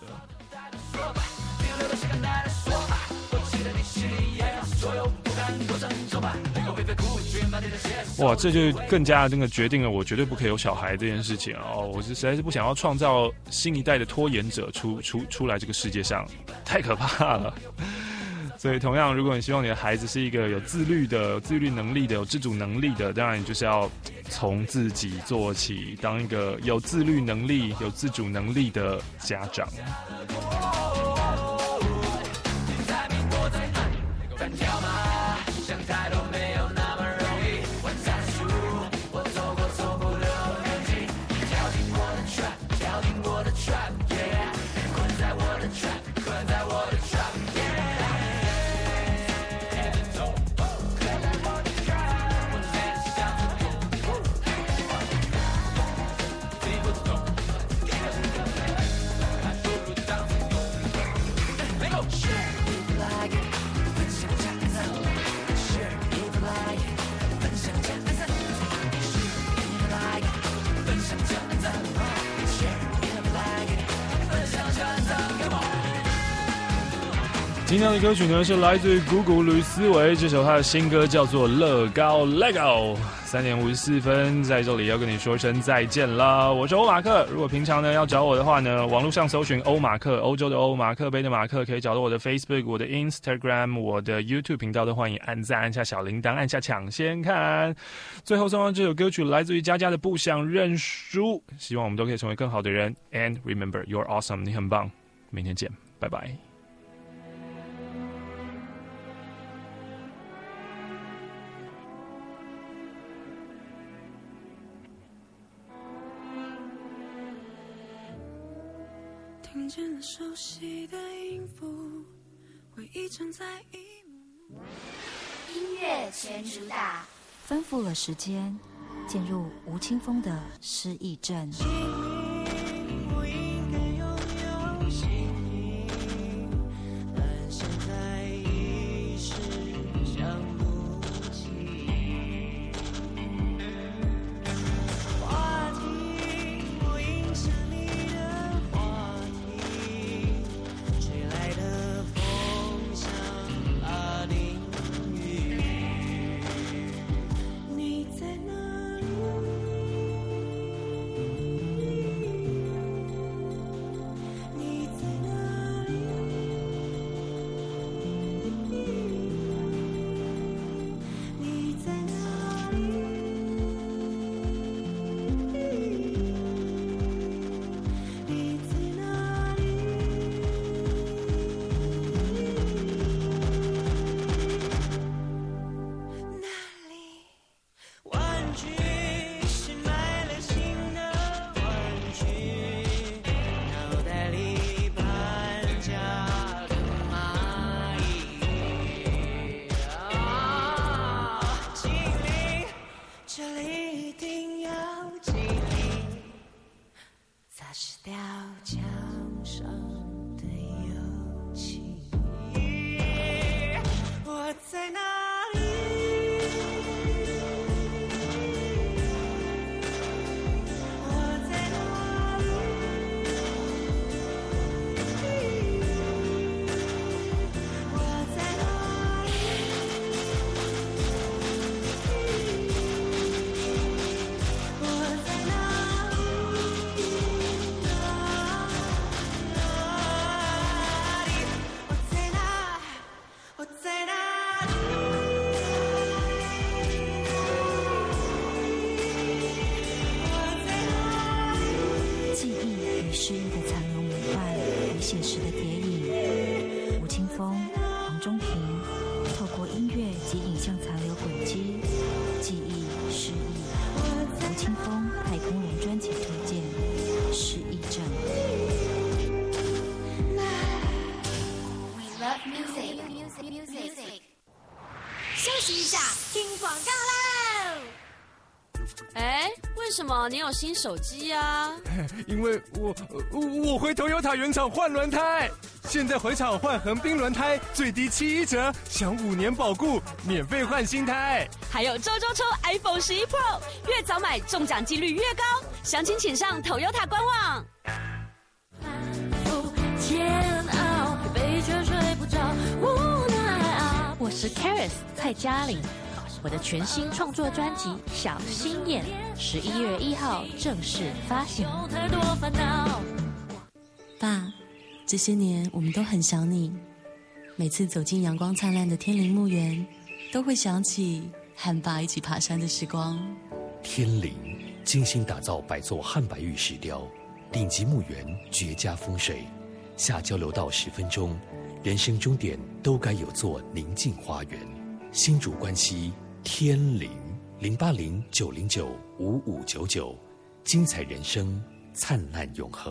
哇，这就更加那个决定了我绝对不可以有小孩这件事情哦！我是实在是不想要创造新一代的拖延者出出出来这个世界上，太可怕了。所以同样，如果你希望你的孩子是一个有自律的、有自律能力的、有自主能力的，当然你就是要从自己做起，当一个有自律能力、有自主能力的家长。今天的歌曲呢是来自于谷谷吕思维，这首他的新歌叫做《乐高 Lego》。 三点五十四分，在这里要跟你说声再见了。我是欧马克。如果平常呢要找我的话呢，网络上搜寻欧马克，欧洲的欧，马克杯的马克，可以找到我的 Facebook、我的 Instagram、我的 YouTube 频道，都欢迎按赞、按下小铃铛、按下抢先看。最后送上这首歌曲，来自于佳佳的《不想认输》。希望我们都可以成为更好的人。And remember, you're awesome， 你很棒。明天见，拜拜。 听见了熟悉的音符，回忆藏在一幕幕。 音乐全主打，吩咐了时间，进入吴青峰的失忆症。 我应该拥有心意，但现在已是想不起。话题，我印象里的话题，吹来的风像拉丁语。你在哪里？你在哪里？你在哪里？你在哪里？哪里？玩具，新买了新的玩具，脑袋里搬家的蚂蚁。啊，精灵，这里一定要精灵，擦拭掉墙上的油漆。我在哪里？我在哪里？我在哪里？我在哪里？我在哪？我在哪记忆与失忆的残留魔幻，与现实的叠影。吴青峰、黄中平透过音乐及影像残留轨迹，记忆、失忆。吴青峰太空人专辑推荐《失忆症》。 We love music. Music. Music. 休息一下，听广告喽。 哎，为什么你有新手机啊？ 因为我我我回Toyota原厂换轮胎，现在回厂换横滨轮胎最低七一折，享五年保固，免费换新胎， 还有周周抽 iPhone 十一 Pro， 越早买中奖几率越高，详情请上 Toyota 官网。 煎熬，疲惫却睡不着，无奈啊。 我是 Karis 蔡嘉玲。我的全新创作专辑《小心眼》十一月一号正式发行。 爸，这些年我们都很想你，每次走进阳光灿烂的天林墓园，都会想起和爸一起爬山的时光。 天林精心打造百座汉白玉石雕，顶级墓园绝佳风水，下交流道十分钟，人生终点都该有座宁静花园。新竹关西天林零八零九零九五五九九，精彩人生，灿烂永恒。